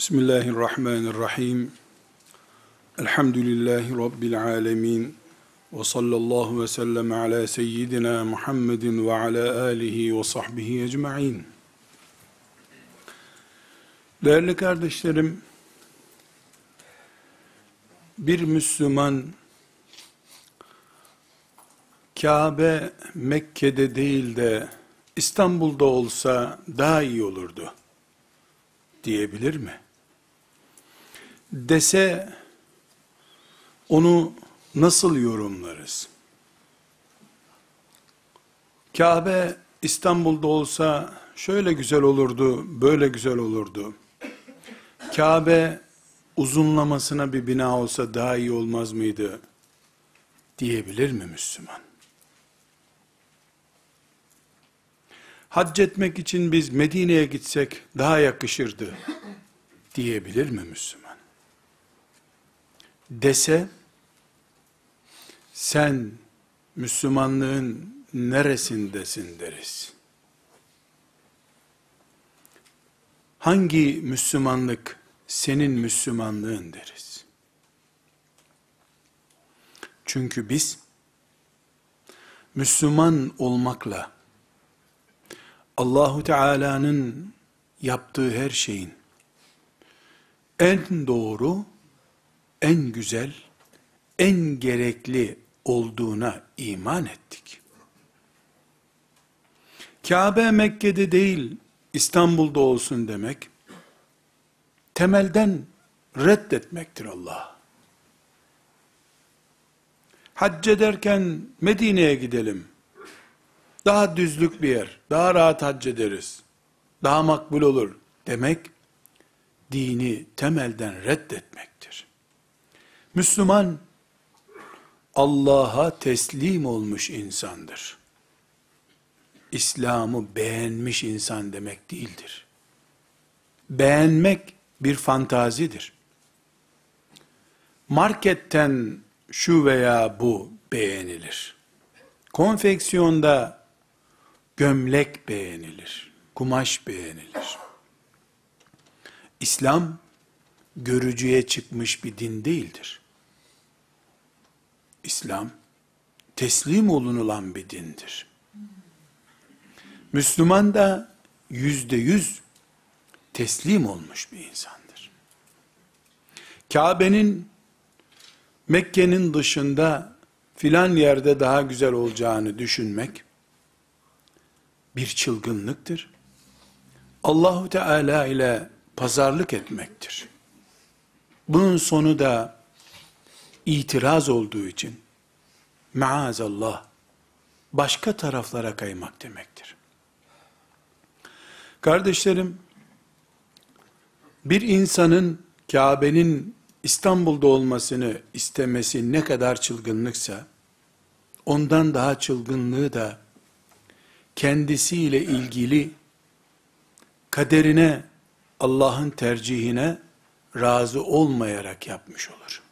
Bismillahirrahmanirrahim. Elhamdülillahi Rabbil alemin. Ve sallallahu ve sellem ala seyyidina Muhammedin ve ala alihi ve sahbihi ecma'in. Değerli kardeşlerim, bir Müslüman, Kabe Mekke'de değil de İstanbul'da olsa daha iyi olurdu diyebilir mi? Dese, onu nasıl yorumlarız? Kabe İstanbul'da olsa şöyle güzel olurdu, böyle güzel olurdu. Kabe uzunlamasına bir bina olsa daha iyi olmaz mıydı diyebilir mi Müslüman? Hac etmek için biz Medine'ye gitsek daha yakışırdı diyebilir mi Müslüman? Dese, sen Müslümanlığın neresindesin deriz. Hangi Müslümanlık senin Müslümanlığın deriz. Çünkü biz Müslüman olmakla Allahu Teala'nın yaptığı her şeyin en doğru, en güzel, en gerekli olduğuna iman ettik. Kabe Mekke'de değil, İstanbul'da olsun demek, temelden reddetmektir Allah. Hac ederken Medine'ye gidelim. Daha düzlük bir yer, daha rahat hac ederiz, daha makbul olur demek, dini temelden reddetmektir. Müslüman, Allah'a teslim olmuş insandır. İslam'ı beğenmiş insan demek değildir. Beğenmek bir fantazidir. Marketten şu veya bu beğenilir. Konfeksiyonda gömlek beğenilir, kumaş beğenilir. İslam, görücüye çıkmış bir din değildir. İslam, teslim olunulan bir dindir. Müslüman da %100 teslim olmuş bir insandır. Kabe'nin, Mekke'nin dışında filan yerde daha güzel olacağını düşünmek, bir çılgınlıktır. Allahu Teala ile pazarlık etmektir. Bunun sonu da itiraz olduğu için maazallah başka taraflara kaymak demektir. Kardeşlerim, bir insanın Kabe'nin İstanbul'da olmasını istemesi ne kadar çılgınlıksa, ondan daha çılgınlığı da kendisiyle ilgili kaderine, Allah'ın tercihine razı olmayarak yapmış olur.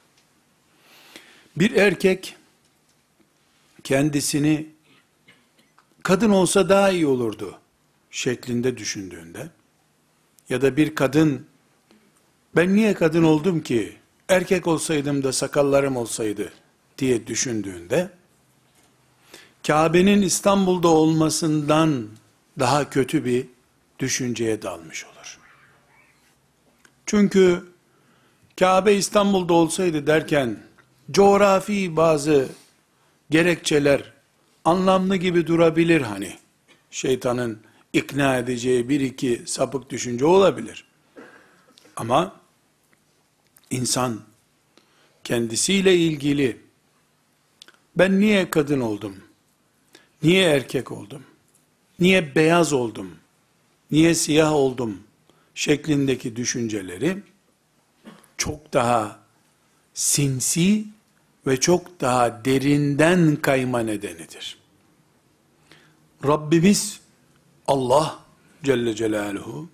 Bir erkek kendisini kadın olsa daha iyi olurdu şeklinde düşündüğünde ya da bir kadın ben niye kadın oldum ki, erkek olsaydım da sakallarım olsaydı diye düşündüğünde Kabe'nin İstanbul'da olmasından daha kötü bir düşünceye dalmış olur. Çünkü Kabe İstanbul'da olsaydı derken coğrafi bazı gerekçeler anlamlı gibi durabilir hani. Şeytanın ikna edeceği bir iki sapık düşünce olabilir. Ama insan kendisiyle ilgili ben niye kadın oldum? Niye erkek oldum? Niye beyaz oldum? Niye siyah oldum? Şeklindeki düşünceleri çok daha sinsi ve çok daha derinden kayma nedenidir. Rabbimiz Allah Celle Celaluhu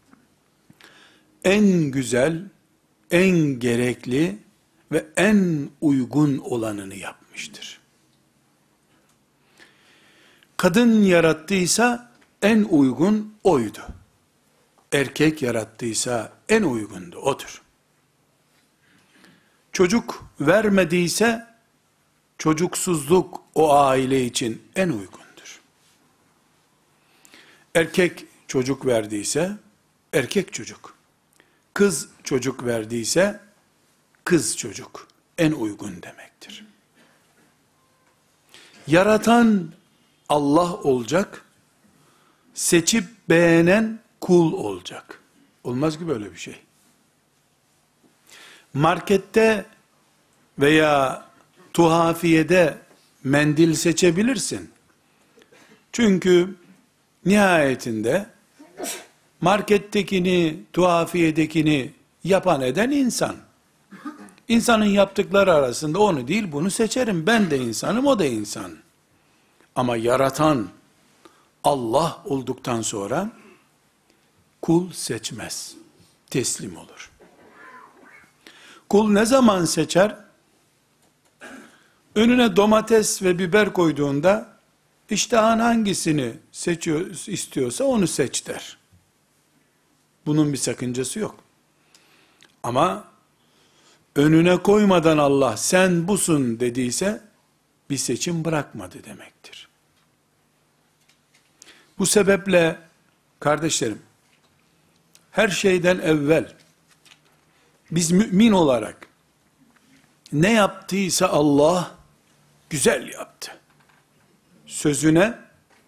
en güzel, en gerekli ve en uygun olanını yapmıştır. Kadın yarattıysa en uygun oydu. erkek yarattıysa en uygunu da odur. Çocuk vermediyse çocuksuzluk o aile için en uygundur. Erkek çocuk verdiyse erkek çocuk. Kız çocuk verdiyse kız çocuk en uygun demektir. Yaratan Allah olacak, seçip beğenen kul olacak. Olmaz ki böyle bir şey. Markette veya tuhafiyede mendil seçebilirsin. Çünkü nihayetinde markettekini, tuhafiyedekini yapan eden insan. İnsanın yaptıkları arasında onu değil bunu seçerim. Ben de insanım, o da insan. Ama yaratan Allah olduktan sonra kul seçmez. Teslim olur. Kul ne zaman seçer? Önüne domates ve biber koyduğunda iştahın hangisini istiyorsa onu seç der. Bunun bir sakıncası yok. Ama önüne koymadan Allah sen busun dediyse bir seçim bırakmadı demektir. Bu sebeple kardeşlerim, her şeyden evvel biz mümin olarak ne yaptıysa Allah güzel yaptı sözüne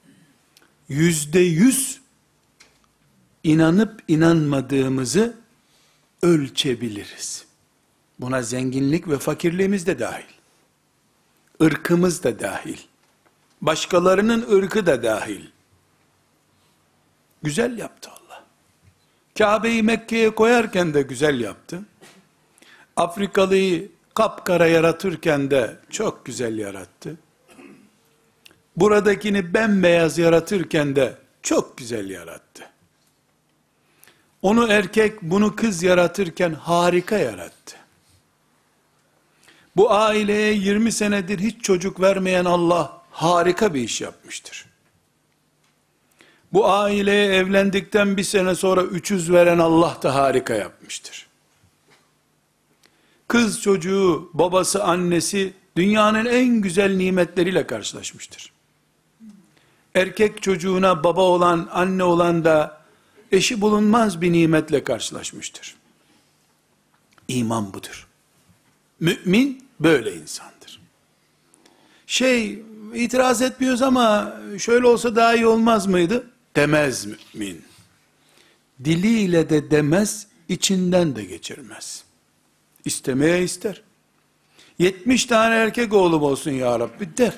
%100 inanıp inanmadığımızı ölçebiliriz. Buna zenginlik ve fakirliğimiz de dahil. Irkımız da dahil. Başkalarının ırkı da dahil. Güzel yaptı Allah. Kabe'yi Mekke'ye koyarken de güzel yaptı. Afrikalıyı kapkara yaratırken de çok güzel yarattı. Buradakini bembeyaz yaratırken de çok güzel yarattı. Onu erkek, bunu kız yaratırken harika yarattı. Bu aileye 20 senedir hiç çocuk vermeyen Allah harika bir iş yapmıştır. Bu aileye evlendikten bir sene sonra 300 veren Allah da harika yapmıştır. Kız çocuğu, babası, annesi dünyanın en güzel nimetleriyle karşılaşmıştır. Erkek çocuğuna baba olan, anne olan da eşi bulunmaz bir nimetle karşılaşmıştır. İman budur. Mümin böyle insandır. İtiraz etmiyoruz ama şöyle olsa daha iyi olmaz mıydı? Demez mümin. Diliyle de demez, içinden de geçirmez. İstemeye ister. 70 tane erkek oğlum olsun ya Rabbi der.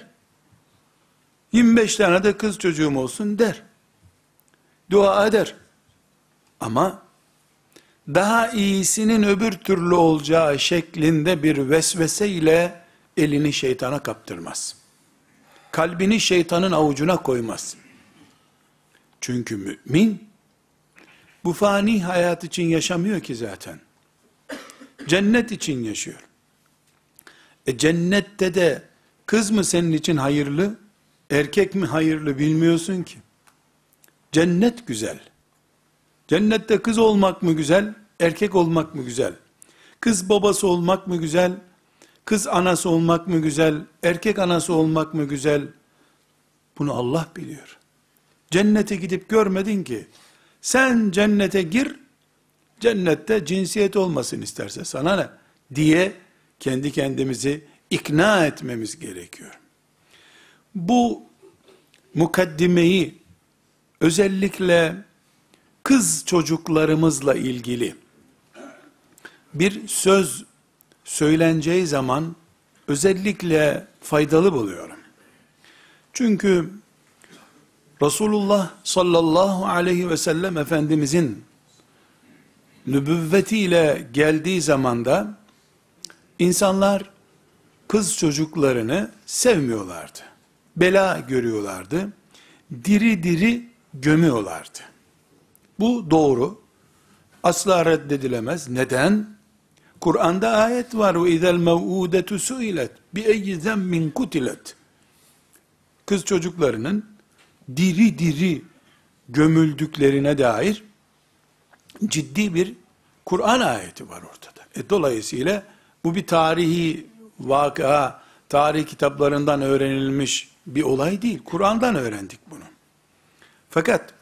25 tane de kız çocuğum olsun der. Dua eder. Ama daha iyisinin öbür türlü olacağı şeklinde bir vesvese ile elini şeytana kaptırmaz. Kalbini şeytanın avucuna koymaz. Çünkü mümin bu fani hayat için yaşamıyor ki zaten. Cennet için yaşıyor. Cennette de kız mı senin için hayırlı, erkek mi hayırlı bilmiyorsun ki. Cennet güzel. Cennette kız olmak mı güzel, erkek olmak mı güzel? Kız babası olmak mı güzel, kız anası olmak mı güzel, erkek anası olmak mı güzel? Bunu Allah biliyor. Cennete gidip görmedin ki. Sen cennete gir, cennette cinsiyet olmasın isterse sana ne? Diye kendi kendimizi ikna etmemiz gerekiyor. Bu mukaddimeyi özellikle kız çocuklarımızla ilgili bir söz söyleneceği zaman özellikle faydalı buluyorum. Çünkü Resulullah sallallahu aleyhi ve sellem Efendimizin nübüvvetiyle geldiği zamanda insanlar kız çocuklarını sevmiyorlardı. Bela görüyorlardı. Diri diri gömüyorlardı. Bu doğru. Asla reddedilemez. Neden? Kur'an'da ayet var. وَاِذَا الْمَوْءُودَةُ سُئِلَتْ بِاَيِّ ذَنْبٍ قُتِلَتْ Kız çocuklarının diri diri gömüldüklerine dair ciddi bir Kur'an ayeti var ortada. Dolayısıyla bu bir tarihi vakıa, tarih kitaplarından öğrenilmiş bir olay değil. Kur'an'dan öğrendik bunu. Fakat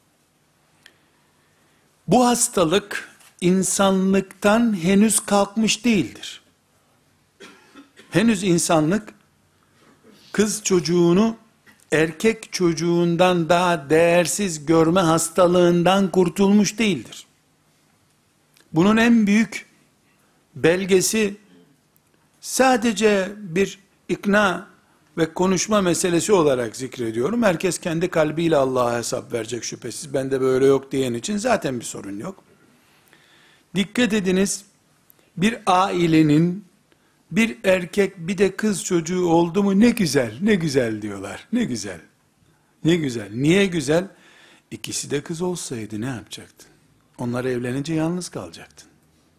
bu hastalık insanlıktan henüz kalkmış değildir. Henüz insanlık kız çocuğunu erkek çocuğundan daha değersiz görme hastalığından kurtulmuş değildir. Bunun en büyük belgesi sadece bir ikna ve konuşma meselesi olarak zikrediyorum. Herkes kendi kalbiyle Allah'a hesap verecek şüphesiz. Bende böyle yok diyen için zaten bir sorun yok. Dikkat ediniz, bir ailenin bir erkek bir de kız çocuğu oldu mu ne güzel, ne güzel diyorlar. Ne güzel, ne güzel. Niye güzel? İkisi de kız olsaydı ne yapacaktın? Onlar evlenince yalnız kalacaktın.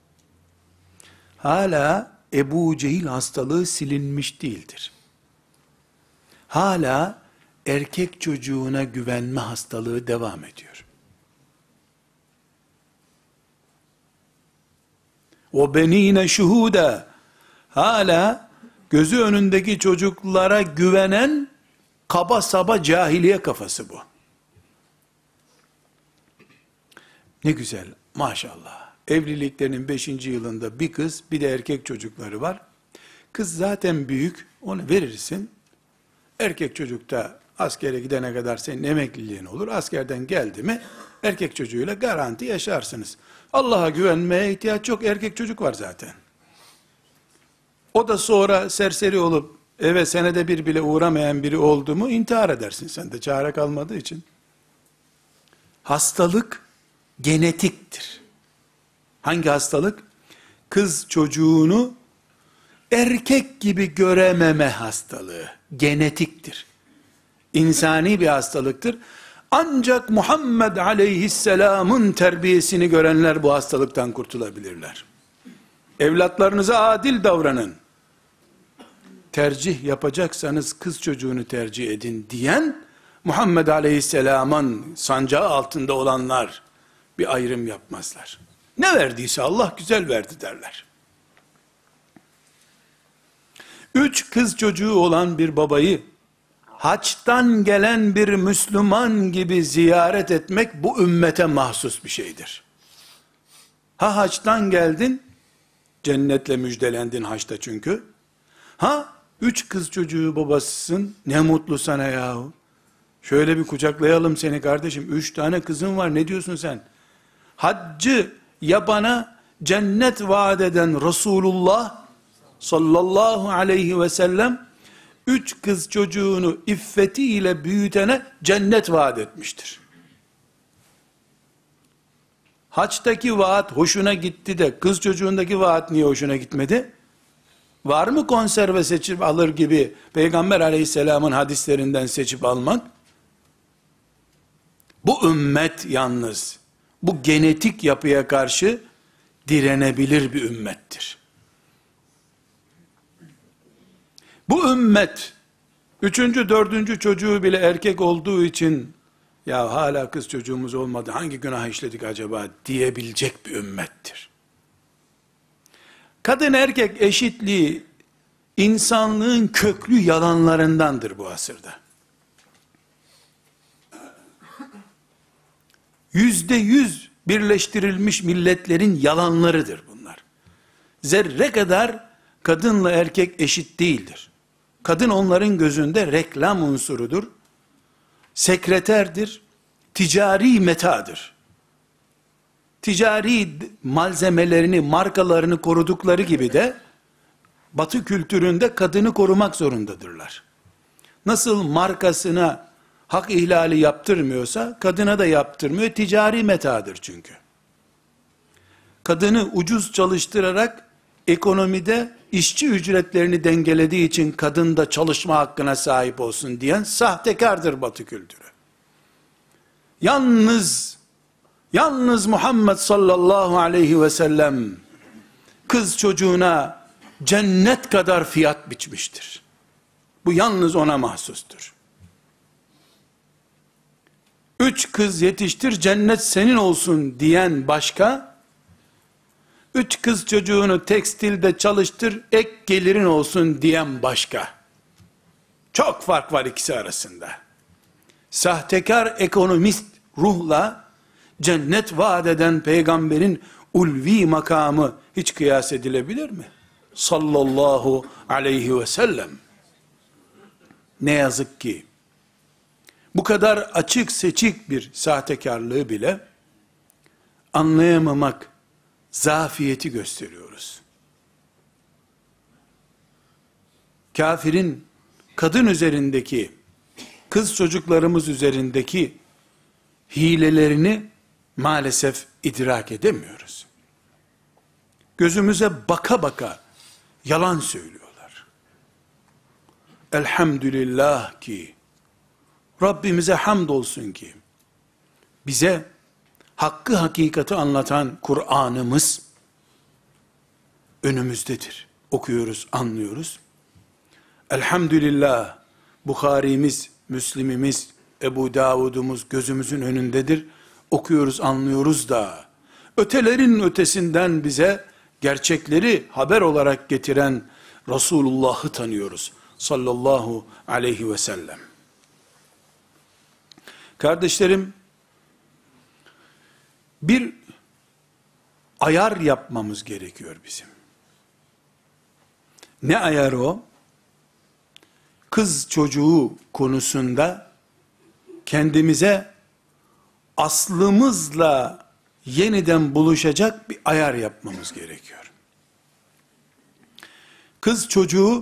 Hala Ebu Cehil hastalığı silinmiş değildir. Hala erkek çocuğuna güvenme hastalığı devam ediyor. O benine şuhuda, hala gözü önündeki çocuklara güvenen kaba saba cahiliye kafası bu. Ne güzel, maşallah. Evliliklerinin 5. yılında bir kız, bir de erkek çocukları var. Kız zaten büyük, onu verirsin. Erkek çocuk da askere gidene kadar senin emekliliğin olur. Askerden geldi mi, erkek çocuğuyla garanti yaşarsınız. Allah'a güvenmeye ihtiyaç yok, erkek çocuk var zaten. O da sonra serseri olup, eve senede bir bile uğramayan biri oldu mu, intihar edersin sen de, çare kalmadığı için. Hastalık, genetiktir. Hangi hastalık? Kız çocuğunu erkek gibi görememe hastalığı. Genetiktir. İnsani bir hastalıktır. Ancak Muhammed aleyhisselamın terbiyesini görenler bu hastalıktan kurtulabilirler. Evlatlarınıza adil davranın. Tercih yapacaksanız kız çocuğunu tercih edin diyen, Muhammed aleyhisselamın sancağı altında olanlar bir ayrım yapmazlar. Ne verdiyse Allah güzel verdi derler. 3 kız çocuğu olan bir babayı haçtan gelen bir Müslüman gibi ziyaret etmek bu ümmete mahsus bir şeydir. Ha haçtan geldin, cennetle müjdelendin haçta çünkü. Ha 3 kız çocuğu babasısın, ne mutlu sana yahu. Şöyle bir kucaklayalım seni kardeşim, 3 tane kızın var, ne diyorsun sen? Haccı yapana cennet vaat eden Resulullah sallallahu aleyhi ve sellem 3 kız çocuğunu iffetiyle büyütene cennet vaat etmiştir. Haçtaki vaat hoşuna gitti de kız çocuğundaki vaat niye hoşuna gitmedi? Var mı konserve seçip alır gibi Peygamber aleyhisselamın hadislerinden seçip almak? Bu ümmet yalnız bu genetik yapıya karşı direnebilir bir ümmettir. Bu ümmet 3. 4. çocuğu bile erkek olduğu için ya hala kız çocuğumuz olmadı, hangi günah işledik acaba diyebilecek bir ümmettir. Kadın erkek eşitliği insanlığın köklü yalanlarındandır bu asırda. %100 birleştirilmiş milletlerin yalanlarıdır bunlar. Zerre kadar kadınla erkek eşit değildir. Kadın onların gözünde reklam unsurudur, sekreterdir, ticari metadır. Ticari malzemelerini, markalarını korudukları gibi de Batı kültüründe kadını korumak zorundadırlar. Nasıl markasına hak ihlali yaptırmıyorsa, kadına da yaptırmıyor, ticari metadır çünkü. Kadını ucuz çalıştırarak, ekonomide işçi ücretlerini dengelediği için, kadın da çalışma hakkına sahip olsun diyen, sahtekardır Batı kültürü. Yalnız Muhammed sallallahu aleyhi ve sellem, kız çocuğuna cennet kadar fiyat biçmiştir. Bu yalnız ona mahsustur. 3 kız yetiştir cennet senin olsun diyen başka, 3 kız çocuğunu tekstilde çalıştır ek gelirin olsun diyen başka. Çok fark var ikisi arasında. Sahtekar ekonomist ruhla cennet vaat eden peygamberin ulvi makamı hiç kıyas edilebilir mi? Sallallahu aleyhi ve sellem. Ne yazık ki bu kadar açık seçik bir sahtekarlığı bile anlayamamak zafiyeti gösteriyoruz. Kafirin kadın üzerindeki, kız çocuklarımız üzerindeki hilelerini maalesef idrak edemiyoruz. Gözümüze baka baka yalan söylüyorlar. Elhamdülillah ki, Rabbimize hamdolsun ki, bize hakkı hakikati anlatan Kur'an'ımız önümüzdedir. Okuyoruz, anlıyoruz. Elhamdülillah, Bukhari'miz, Müslim'imiz, Ebu Davud'umuz gözümüzün önündedir. Okuyoruz, anlıyoruz da, ötelerin ötesinden bize gerçekleri haber olarak getiren Resulullah'ı tanıyoruz. Sallallahu aleyhi ve sellem. Kardeşlerim, bir ayar yapmamız gerekiyor bizim. Ne ayarı o? Kız çocuğu konusunda kendimize aslımızla yeniden buluşacak bir ayar yapmamız gerekiyor. Kız çocuğu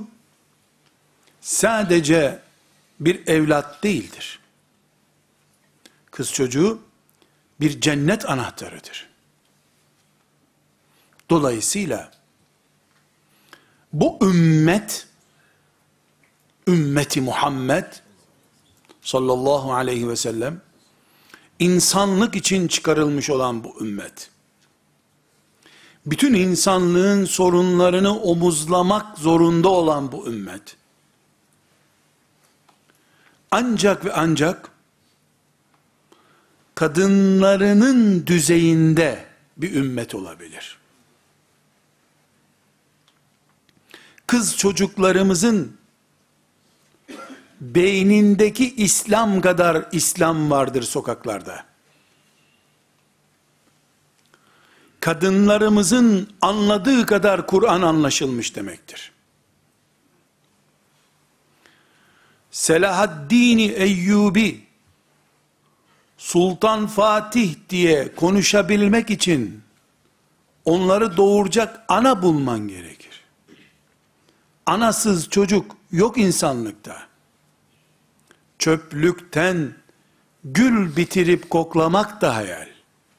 sadece bir evlat değildir. Kız çocuğu bir cennet anahtarıdır. Dolayısıyla bu ümmet, ümmeti Muhammed sallallahu aleyhi ve sellem, insanlık için çıkarılmış olan bu ümmet, bütün insanlığın sorunlarını omuzlamak zorunda olan bu ümmet, ancak ve ancak kadınlarının düzeyinde bir ümmet olabilir. Kız çocuklarımızın beynindeki İslam kadar İslam vardır sokaklarda. Kadınlarımızın anladığı kadar Kur'an anlaşılmış demektir. Selahaddin Eyyubi, Sultan Fatih diye konuşabilmek için onları doğuracak ana bulman gerekir. Anasız çocuk yok insanlıkta. Çöplükten gül bitirip koklamak da hayal.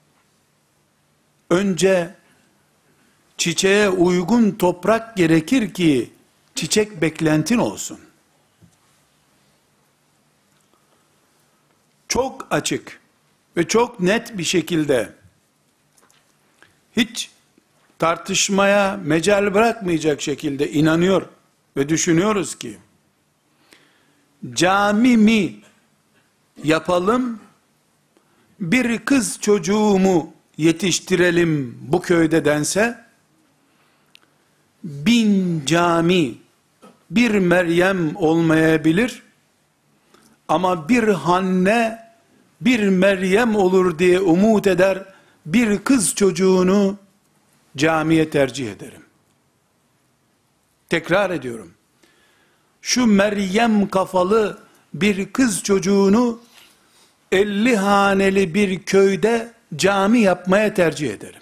Önce çiçeğe uygun toprak gerekir ki çiçek beklentin olsun. Çok açık ve çok net bir şekilde hiç tartışmaya mecal bırakmayacak şekilde inanıyor ve düşünüyoruz ki cami mi yapalım, bir kız çocuğumu yetiştirelim bu köyde dense, 1000 cami bir Meryem olmayabilir ama bir Hanne bir Meryem olur diye umut eder, bir kız çocuğunu camiye tercih ederim. Tekrar ediyorum. Şu Meryem kafalı bir kız çocuğunu 50 haneli bir köyde cami yapmaya tercih ederim.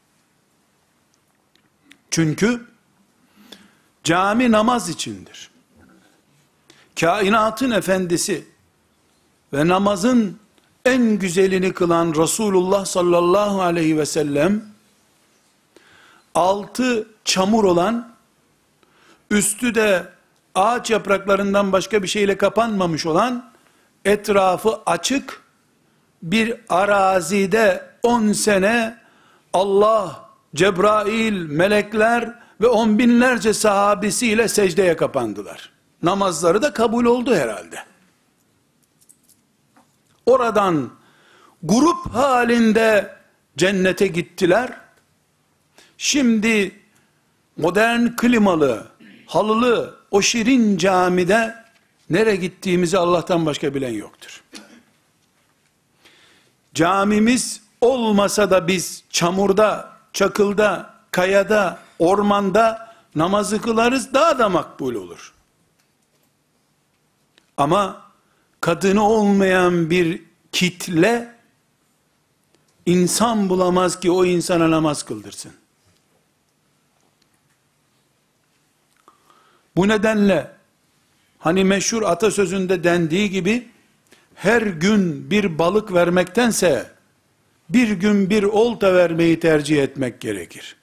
Çünkü cami namaz içindir. Kainatın efendisi ve namazın en güzelini kılan Resulullah sallallahu aleyhi ve sellem, altı çamur olan, üstü de ağaç yapraklarından başka bir şeyle kapanmamış olan, etrafı açık bir arazide 10 sene Allah, Cebrail, melekler ve 10 binlerce sahabesiyle secdeye kapandılar. Namazları da kabul oldu herhalde. Oradan grup halinde cennete gittiler. Şimdi modern klimalı, halılı o şirin camide nereye gittiğimizi Allah'tan başka bilen yoktur. Camimiz olmasa da biz çamurda, çakılda, kayada, ormanda namazı kılarız, daha da makbul olur. Ama kadını olmayan bir kitle insan bulamaz ki o insana namaz kıldırsın. Bu nedenle hani meşhur atasözünde dendiği gibi her gün bir balık vermektense bir gün bir olta vermeyi tercih etmek gerekir.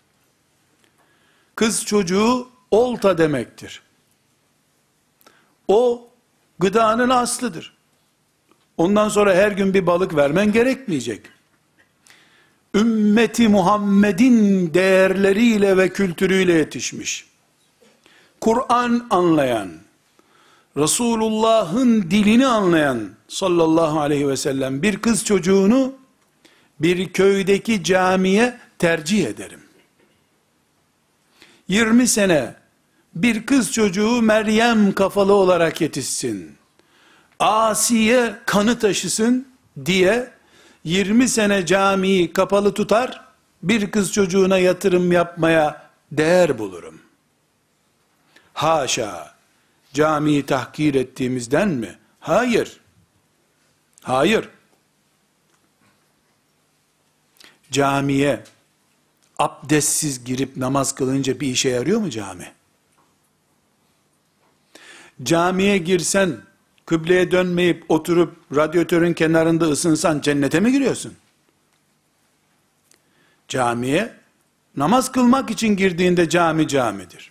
Kız çocuğu olta demektir. O gıdanın aslıdır. Ondan sonra her gün bir balık vermen gerekmeyecek. Ümmeti Muhammed'in değerleriyle ve kültürüyle yetişmiş, Kur'an anlayan, Resulullah'ın dilini anlayan sallallahu aleyhi ve sellem bir kız çocuğunu bir köydeki camiye tercih ederim. 20 sene bir kız çocuğu Meryem kafalı olarak yetişsin, Asiye kanı taşısın diye 20 sene camiyi kapalı tutar, bir kız çocuğuna yatırım yapmaya değer bulurum. Haşa, camiyi tahkir ettiğimizden mi? Hayır. Hayır. Camiye abdestsiz girip namaz kılınca bir işe yarıyor mu cami? Camiye girsen, kıbleye dönmeyip oturup radyatörün kenarında ısınsan cennete mi giriyorsun? Camiye namaz kılmak için girdiğinde cami camidir.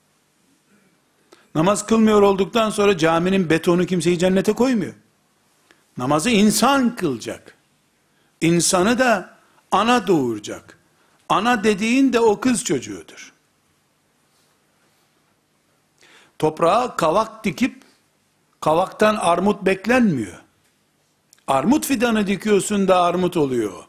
Namaz kılmıyor olduktan sonra caminin betonu kimseyi cennete koymuyor. Namazı insan kılacak. İnsanı da ana doğuracak. Ana dediğin de o kız çocuğudur. Toprağa kavak dikip kavaktan armut beklenmiyor. Armut fidanı dikiyorsun da armut oluyor.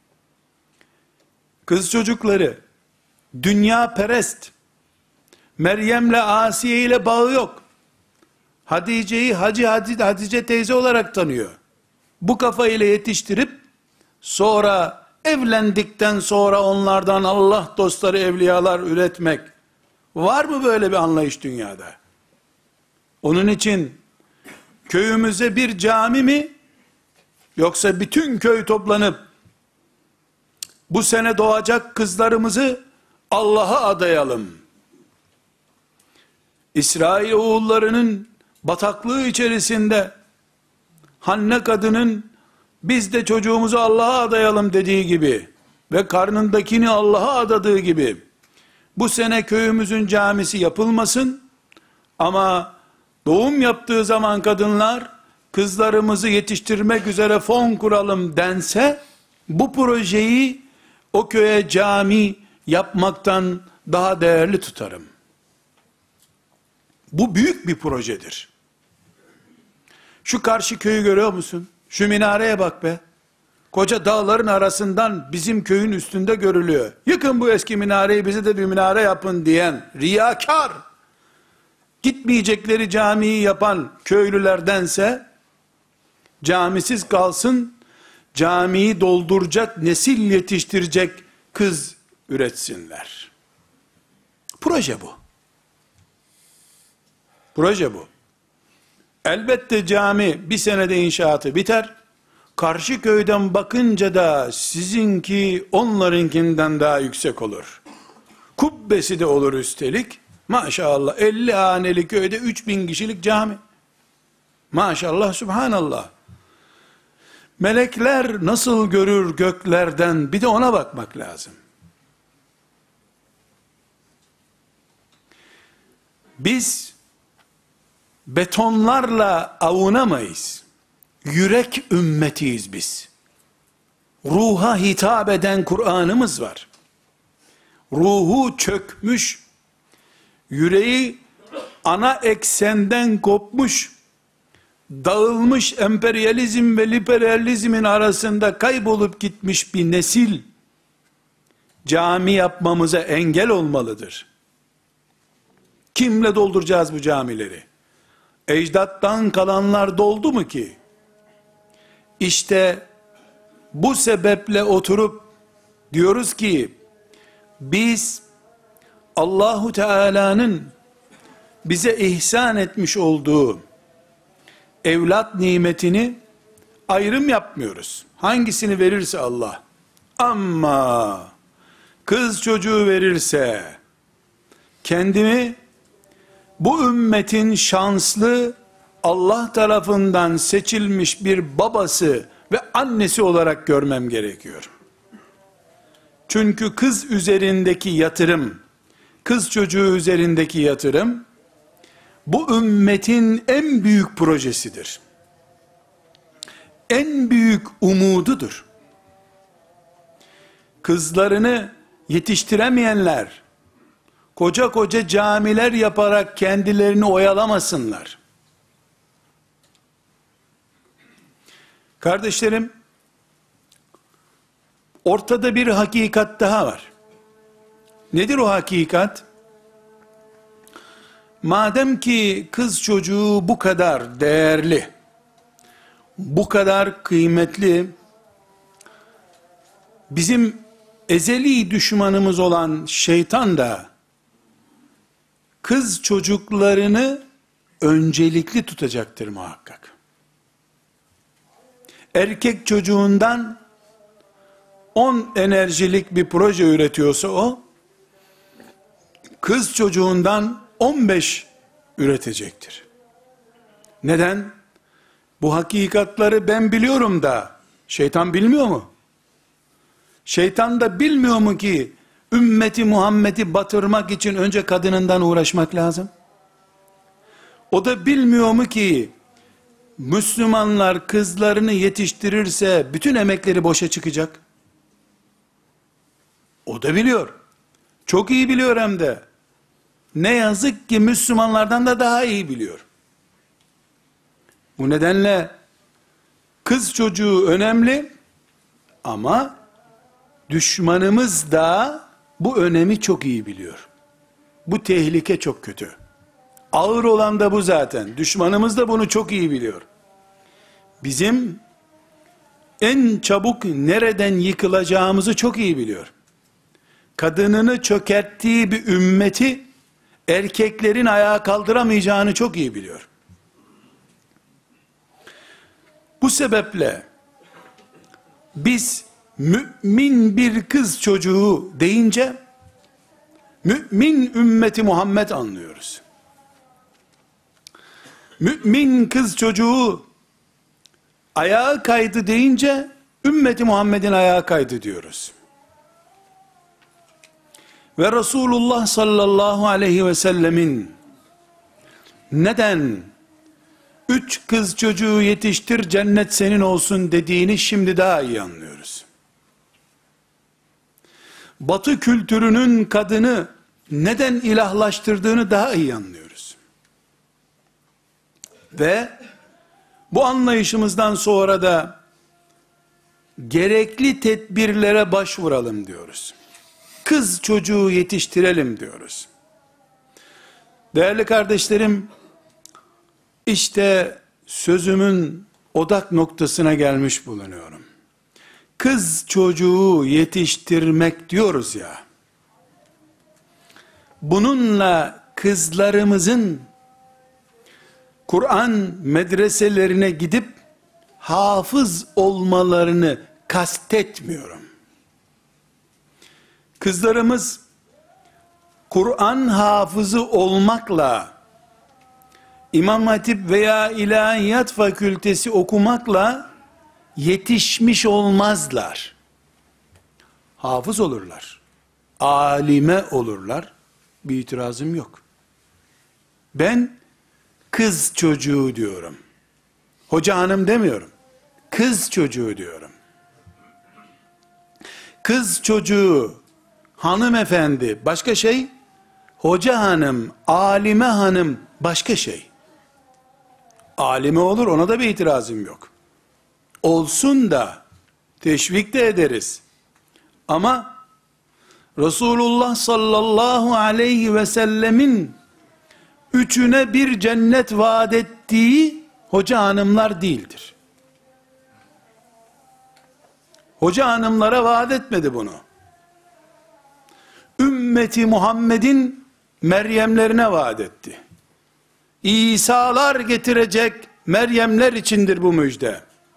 Kız çocukları dünya perest, Meryem'le Asiye ile bağı yok. Hatice'yi Hatice teyze olarak tanıyor. Bu kafayla yetiştirip sonra evlendikten sonra onlardan Allah dostları, evliyalar üretmek var mı böyle bir anlayış dünyada? Onun için köyümüze bir cami mi, yoksa bütün köy toplanıp bu sene doğacak kızlarımızı Allah'a adayalım, İsrail oğullarının bataklığı içerisinde Hanne kadının biz de çocuğumuzu Allah'a adayalım dediği gibi ve karnındakini Allah'a adadığı gibi bu sene köyümüzün camisi yapılmasın, ama doğum yaptığı zaman kadınlar kızlarımızı yetiştirmek üzere fon kuralım dense, bu projeyi o köye cami yapmaktan daha değerli tutarım. Bu büyük bir projedir. Şu karşı köyü görüyor musun? Şu minareye bak be. Koca dağların arasından bizim köyün üstünde görülüyor. Yıkın bu eski minareyi, bize de bir minare yapın diyen riyakar, gitmeyecekleri camiyi yapan köylülerdense camisiz kalsın, camiyi dolduracak, nesil yetiştirecek kız üretsinler. Proje bu. Proje bu. Elbette cami bir senede inşaatı biter. Karşı köyden bakınca da sizinki onlarınkinden daha yüksek olur. Kubbesi de olur üstelik. Maşallah 50 haneli köyde 3000 kişilik cami. Maşallah, subhanallah. Melekler nasıl görür göklerden, bir de ona bakmak lazım. Biz betonlarla avunamayız. Yürek ümmetiyiz biz. Ruha hitap eden Kur'an'ımız var. Ruhu çökmüş, yüreği ana eksenden kopmuş, dağılmış emperyalizm ve liberalizmin arasında kaybolup gitmiş bir nesil, cami yapmamıza engel olmalıdır. Kimle dolduracağız bu camileri? Ecdattan kalanlar doldu mu ki? İşte bu sebeple oturup diyoruz ki, biz Allahu Teala'nın bize ihsan etmiş olduğu evlat nimetini ayrım yapmıyoruz. Hangisini verirse Allah. Ama kız çocuğu verirse, kendimi bu ümmetin şanslı, Allah tarafından seçilmiş bir babası ve annesi olarak görmem gerekiyor. Çünkü kız üzerindeki yatırım, kız çocuğu üzerindeki yatırım, bu ümmetin en büyük projesidir. En büyük umududur. Kızlarını yetiştiremeyenler, koca koca camiler yaparak kendilerini oyalamasınlar. Kardeşlerim, ortada bir hakikat daha var. Nedir o hakikat? Madem ki kız çocuğu bu kadar değerli, bu kadar kıymetli, bizim ezeli düşmanımız olan şeytan da kız çocuklarını öncelikli tutacaktır muhakkak. Erkek çocuğundan 10 enerjilik bir proje üretiyorsa o, kız çocuğundan 15 üretecektir. Neden? Bu hakikatları ben biliyorum da, şeytan bilmiyor mu? Şeytan da bilmiyor mu ki, ümmeti Muhammed'i batırmak için önce kadınından uğraşmak lazım? O da bilmiyor mu ki, Müslümanlar kızlarını yetiştirirse, bütün emekleri boşa çıkacak? O da biliyor. Çok iyi biliyor hem de. Ne yazık ki Müslümanlardan da daha iyi biliyor. Bu nedenle kız çocuğu önemli ama düşmanımız da bu önemi çok iyi biliyor. Bu tehlike çok kötü. Ağır olan da bu zaten. Düşmanımız da bunu çok iyi biliyor. Bizim en çabuk nereden yıkılacağımızı çok iyi biliyor. Kadınını çökerttiği bir ümmeti erkeklerin ayağa kaldıramayacağını çok iyi biliyor. Bu sebeple biz mümin bir kız çocuğu deyince mümin ümmeti Muhammed anlıyoruz. Mümin kız çocuğu ayağa kaydı deyince ümmeti Muhammed'in ayağa kaydı diyoruz. Ve Resulullah sallallahu aleyhi ve sellemin neden 3 kız çocuğu yetiştir cennet senin olsun dediğini şimdi daha iyi anlıyoruz. Batı kültürünün kadını neden ilahlaştırdığını daha iyi anlıyoruz. Ve bu anlayışımızdan sonra da gerekli tedbirlere başvuralım diyoruz. Kız çocuğu yetiştirelim diyoruz. Değerli kardeşlerim, işte sözümün odak noktasına gelmiş bulunuyorum. Kız çocuğu yetiştirmek diyoruz ya. Bununla kızlarımızın Kur'an medreselerine gidip hafız olmalarını kastetmiyorum. Kızlarımız Kur'an hafızı olmakla, İmam Hatip veya İlahiyat Fakültesi okumakla yetişmiş olmazlar. Hafız olurlar. Alime olurlar. Bir itirazım yok. Ben kız çocuğu diyorum. Hoca hanım demiyorum. Kız çocuğu diyorum. Kız çocuğu, hanımefendi başka şey, hoca hanım, alime hanım başka şey. Alime olur, ona da bir itirazım yok. Olsun da teşvik de ederiz. Ama Resulullah sallallahu aleyhi ve sellemin üçüne bir cennet vaat ettiği hoca hanımlar değildir. Hoca hanımlara vaat etmedi bunu. Ümmeti Muhammed'in Meryemlerine vaat etti. İsa'lar getirecek Meryemler içindir bu müjde.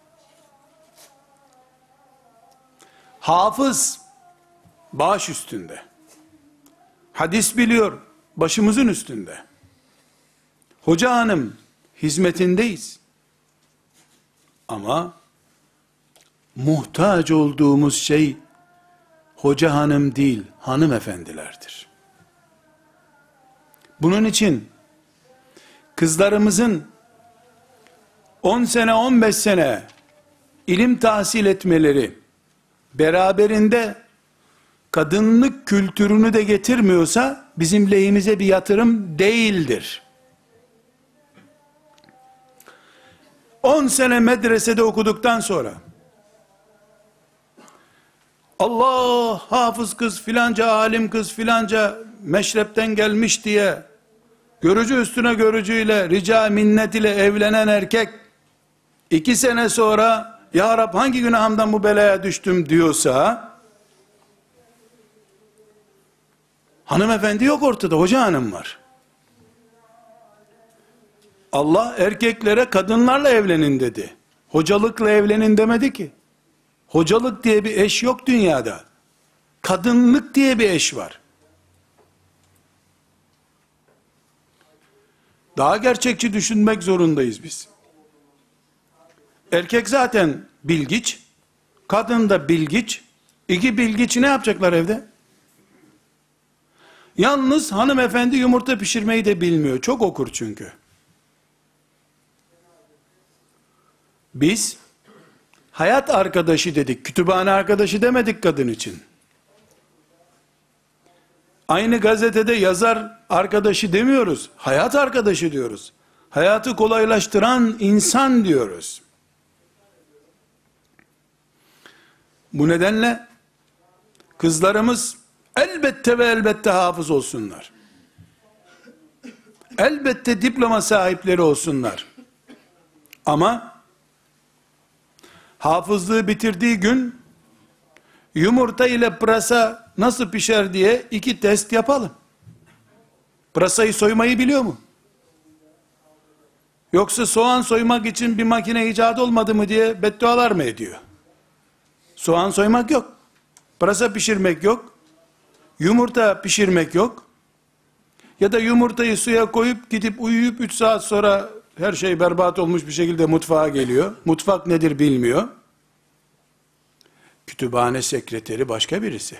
Hafız baş üstünde. Hadis biliyor, başımızın üstünde. Hoca hanım hizmetindeyiz. Ama muhtaç olduğumuz şey hoca hanım değil, hanımefendilerdir. Bunun için kızlarımızın 10 sene 15 sene ilim tahsil etmeleri beraberinde kadınlık kültürünü de getirmiyorsa bizim lehimize bir yatırım değildir. 10 sene medresede okuduktan sonra Allah hafız kız filanca alim kız filanca meşrepten gelmiş diye görücü üstüne görücüyle rica minnet ile evlenen erkek 2 sene sonra ya Rab hangi günahımdan bu belaya düştüm diyorsa hanımefendi yok ortada, hoca hanım var. Allah erkeklere kadınlarla evlenin dedi. Hocalıkla evlenin demedi ki. Hocalık diye bir eş yok dünyada. Kadınlık diye bir eş var. Daha gerçekçi düşünmek zorundayız biz. Erkek zaten bilgiç, kadın da bilgiç. İki bilgiç ne yapacaklar evde? Yalnız hanımefendi yumurta pişirmeyi de bilmiyor. Çok okur çünkü. Biz hayat arkadaşı dedik, kütüphane arkadaşı demedik kadın için. Aynı gazetede yazar arkadaşı demiyoruz, hayat arkadaşı diyoruz. Hayatı kolaylaştıran insan diyoruz. Bu nedenle kızlarımız elbette ve elbette hafız olsunlar. Elbette diploma sahipleri olsunlar. Ama hafızlığı bitirdiği gün yumurta ile pırasa nasıl pişer diye 2 test yapalım. Pırasayı soymayı biliyor mu? Yoksa soğan soymak için bir makine icat olmadı mı diye beddualar mı ediyor? Soğan soymak yok. Pırasa pişirmek yok. Yumurta pişirmek yok. Ya da yumurtayı suya koyup gidip uyuyup 3 saat sonra her şey berbat olmuş bir şekilde mutfağa geliyor. Mutfak nedir bilmiyor. Kütüphane sekreteri başka birisi.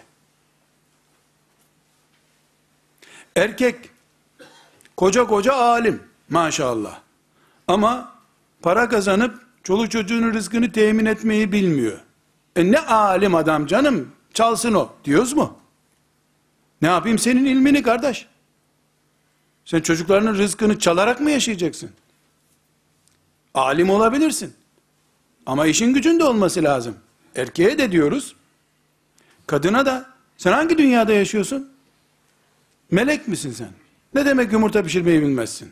Erkek koca koca alim maşallah. Ama para kazanıp çoluk çocuğunun rızkını temin etmeyi bilmiyor. Ne alim adam canım, çalsın o diyoruz mu? Ne yapayım senin ilmini kardeş? Sen çocuklarının rızkını çalarak mı yaşayacaksın? Alim olabilirsin. Ama işin gücün de olması lazım. Erkeğe de diyoruz. Kadına da. Sen hangi dünyada yaşıyorsun? Melek misin sen? Ne demek yumurta pişirmeyi bilmezsin?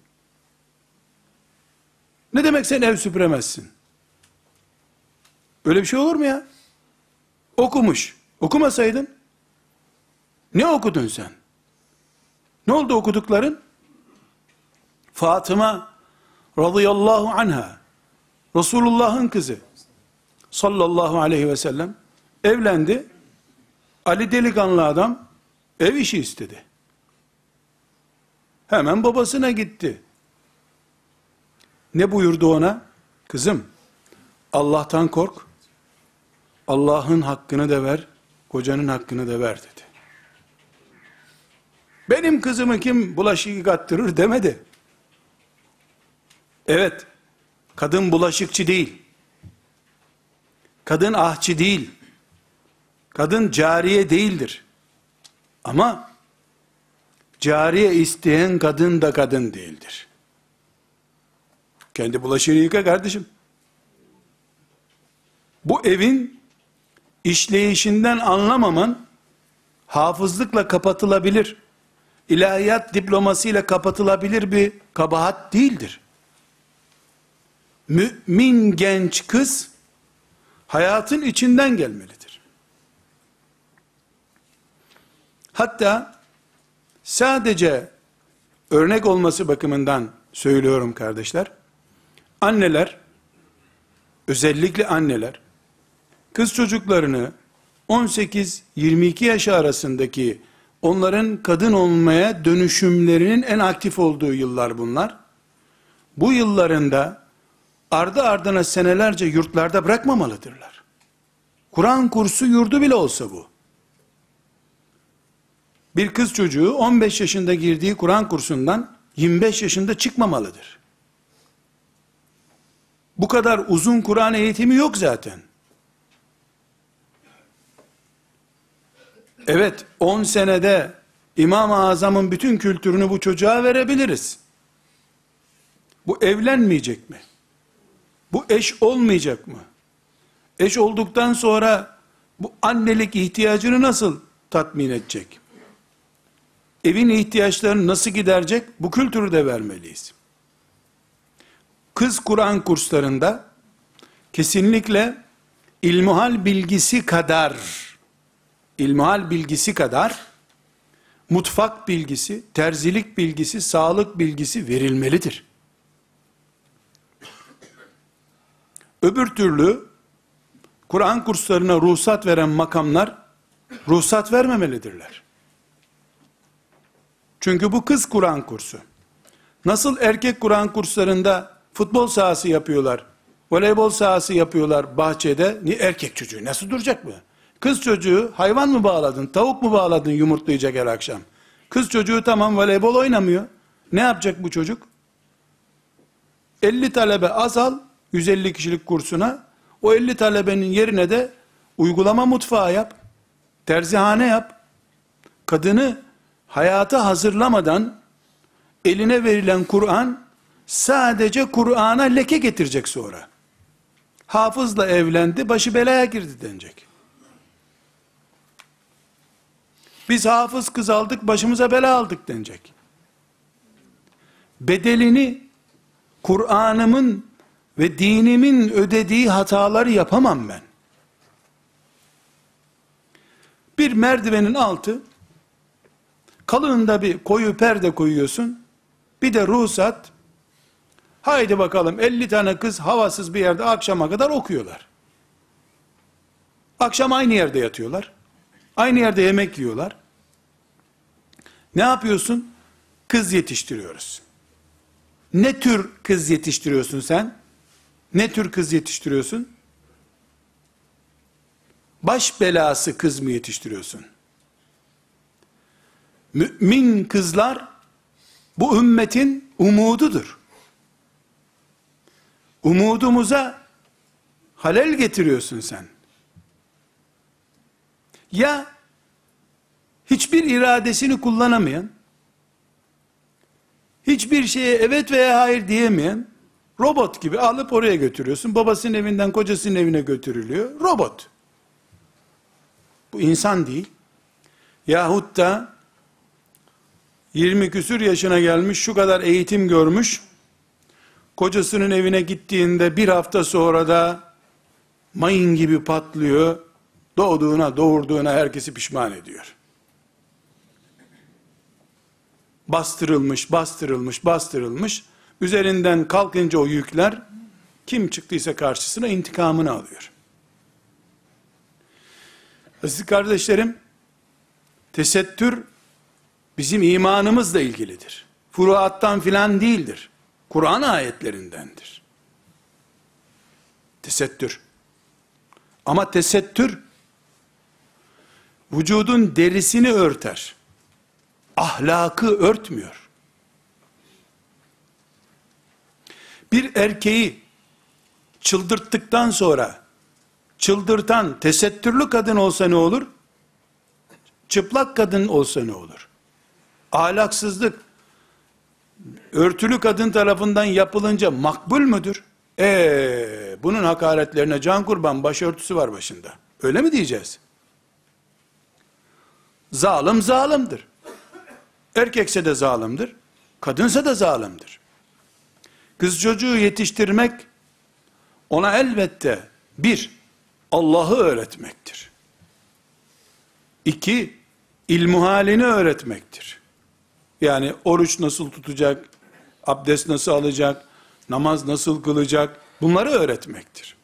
Ne demek sen ev süpüremezsin? Öyle bir şey olur mu ya? Okumuş. Okumasaydın? Ne okudun sen? Ne oldu okudukların? Fatıma radıyallahu anha, Resulullah'ın kızı sallallahu aleyhi ve sellem evlendi. Ali delikanlı adam ev işi istedi. Hemen babasına gitti. Ne buyurdu ona? Kızım, Allah'tan kork, Allah'ın hakkını da ver, kocanın hakkını da ver dedi. Benim kızımı kim bulaşık yıkattırır demedi. Evet, kadın bulaşıkçı değil. Kadın ahçı değil. Kadın cariye değildir. Ama cariye isteyen kadın da kadın değildir. Kendi bulaşığını yıka kardeşim. Bu evin işleyişinden anlamaman, hafızlıkla kapatılabilir, ilahiyat diplomasıyla kapatılabilir bir kabahat değildir. Mümin genç kız, hayatın içinden gelmelidir. Hatta, sadece örnek olması bakımından söylüyorum kardeşler, anneler, özellikle anneler, kız çocuklarını 18-22 yaş arasındaki onların kadın olmaya dönüşümlerinin en aktif olduğu yıllar bunlar. Bu yıllarında ardı ardına senelerce yurtlarda bırakmamalıdırlar. Kur'an kursu yurdu bile olsa bu. Bir kız çocuğu 15 yaşında girdiği Kur'an kursundan 25 yaşında çıkmamalıdır. Bu kadar uzun Kur'an eğitimi yok zaten. Evet, 10 senede İmam-ı Azam'ın bütün kültürünü bu çocuğa verebiliriz. Bu evlenmeyecek mi? Bu eş olmayacak mı? Eş olduktan sonra bu annelik ihtiyacını nasıl tatmin edecek? Evin ihtiyaçlarını nasıl giderecek? Bu kültürü de vermeliyiz. Kız Kur'an kurslarında kesinlikle ilmihal bilgisi kadar mutfak bilgisi, terzilik bilgisi, sağlık bilgisi verilmelidir. Öbür türlü Kur'an kurslarına ruhsat veren makamlar ruhsat vermemelidirler. Çünkü bu kız Kur'an kursu. Nasıl erkek Kur'an kurslarında futbol sahası yapıyorlar, voleybol sahası yapıyorlar bahçede, niye erkek çocuğu nasıl duracak mı? Kız çocuğu hayvan mı bağladın, tavuk mu bağladın yumurtlayacak her akşam? Kız çocuğu tamam voleybol oynamıyor. Ne yapacak bu çocuk? 50 talebe az al, 150 kişilik kursuna, o 50 talebenin yerine de uygulama mutfağı yap, terzihane yap. Kadını hayata hazırlamadan eline verilen Kur'an sadece Kur'an'a leke getirecek sonra. Hafızla evlendi, başı belaya girdi denecek. Biz hafız kız aldık, başımıza bela aldık denecek. Bedelini Kur'an'ımın ve dinimin ödediği hataları yapamam ben. Bir merdivenin altı, kalınında bir koyu perde koyuyorsun, bir de ruhsat, haydi bakalım 50 tane kız havasız bir yerde akşama kadar okuyorlar. Akşam aynı yerde yatıyorlar. Aynı yerde yemek yiyorlar. Ne yapıyorsun? Kız yetiştiriyoruz. Ne tür kız yetiştiriyorsun sen? Ne tür kız yetiştiriyorsun? Baş belası kız mı yetiştiriyorsun? Mümin kızlar bu ümmetin umududur. Umudumuza halel getiriyorsun sen. Ya hiçbir iradesini kullanamayan, hiçbir şeye evet veya hayır diyemeyen, robot gibi alıp oraya götürüyorsun. Babasının evinden kocasının evine götürülüyor. Robot. Bu insan değil. Yahut da 20 küsür yaşına gelmiş, şu kadar eğitim görmüş, kocasının evine gittiğinde bir hafta sonra da mayın gibi patlıyor, doğurduğuna herkesi pişman ediyor. Bastırılmış, üzerinden kalkınca o yükler, kim çıktıysa karşısına intikamını alıyor. Aziz kardeşlerim, tesettür, bizim imanımızla ilgilidir. Furuattan filan değildir. Kur'an ayetlerindendir. Tesettür. Ama tesettür, vücudun derisini örter. Ahlakı örtmüyor. Bir erkeği çıldırttıktan sonra, çıldırtan tesettürlü kadın olsa ne olur? Çıplak kadın olsa ne olur? Ahlaksızlık, örtülü kadın tarafından yapılınca makbul müdür? Bunun hakaretlerine can kurban, başörtüsü var başında. Öyle mi diyeceğiz? Zalim zalimdir. Erkekse de zalimdir, kadınsa da zalimdir. Kız çocuğu yetiştirmek, ona elbette bir, Allah'ı öğretmektir. İki, ilmuhalini öğretmektir. Yani oruç nasıl tutacak, abdest nasıl alacak, namaz nasıl kılacak, bunları öğretmektir.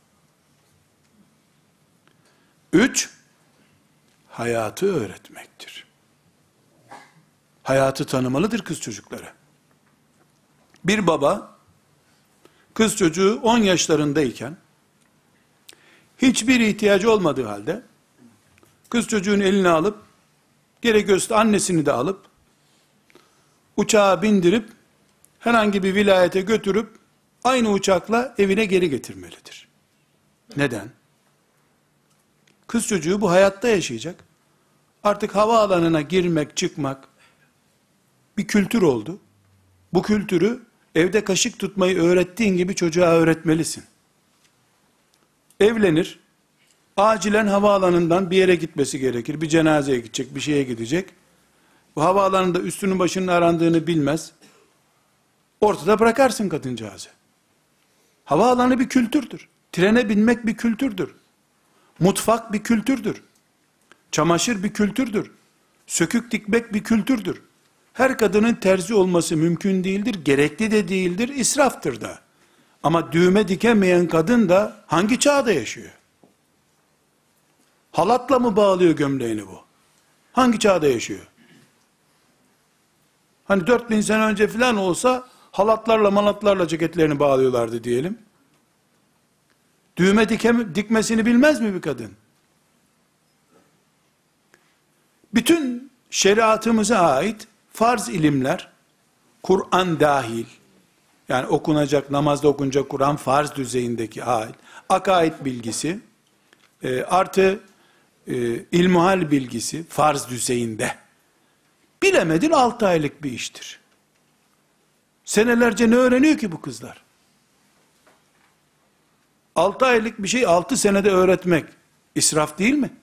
Üç, hayatı öğretmektir. Hayatı tanımalıdır kız çocukları. Bir baba, kız çocuğu 10 yaşlarındayken, hiçbir ihtiyacı olmadığı halde, kız çocuğun elini alıp, gerekiyorsa annesini de alıp, uçağa bindirip, herhangi bir vilayete götürüp, aynı uçakla evine geri getirmelidir. Neden? Kız çocuğu bu hayatta yaşayacak. Artık havaalanına girmek, çıkmak, bir kültür oldu. Bu kültürü, evde kaşık tutmayı öğrettiğin gibi çocuğa öğretmelisin. Evlenir, acilen havaalanından bir yere gitmesi gerekir. Bir cenazeye gidecek, bir şeye gidecek. Bu havaalanında üstünün başının arandığını bilmez. Ortada bırakarsın kadıncağızı. Havaalanı bir kültürdür. Trene binmek bir kültürdür. Mutfak bir kültürdür. Çamaşır bir kültürdür. Sökük dikmek bir kültürdür. Her kadının terzi olması mümkün değildir, gerekli de değildir, israftır da. Ama düğme dikemeyen kadın da hangi çağda yaşıyor? Halatla mı bağlıyor gömleğini bu? Hangi çağda yaşıyor? Hani 4000 sene önce filan olsa halatlarla malatlarla ceketlerini bağlıyorlardı diyelim. Düğme dikmesini bilmez mi bir kadın? Bütün şeriatımıza ait farz ilimler, Kur'an dahil, yani okunacak, namazda okunacak Kur'an farz düzeyindeki ait, akaid bilgisi, artı ilmuhal bilgisi farz düzeyinde. Bilemedin 6 aylık bir iştir. Senelerce ne öğreniyor ki bu kızlar? 6 aylık bir şey 6 senede öğretmek israf değil mi?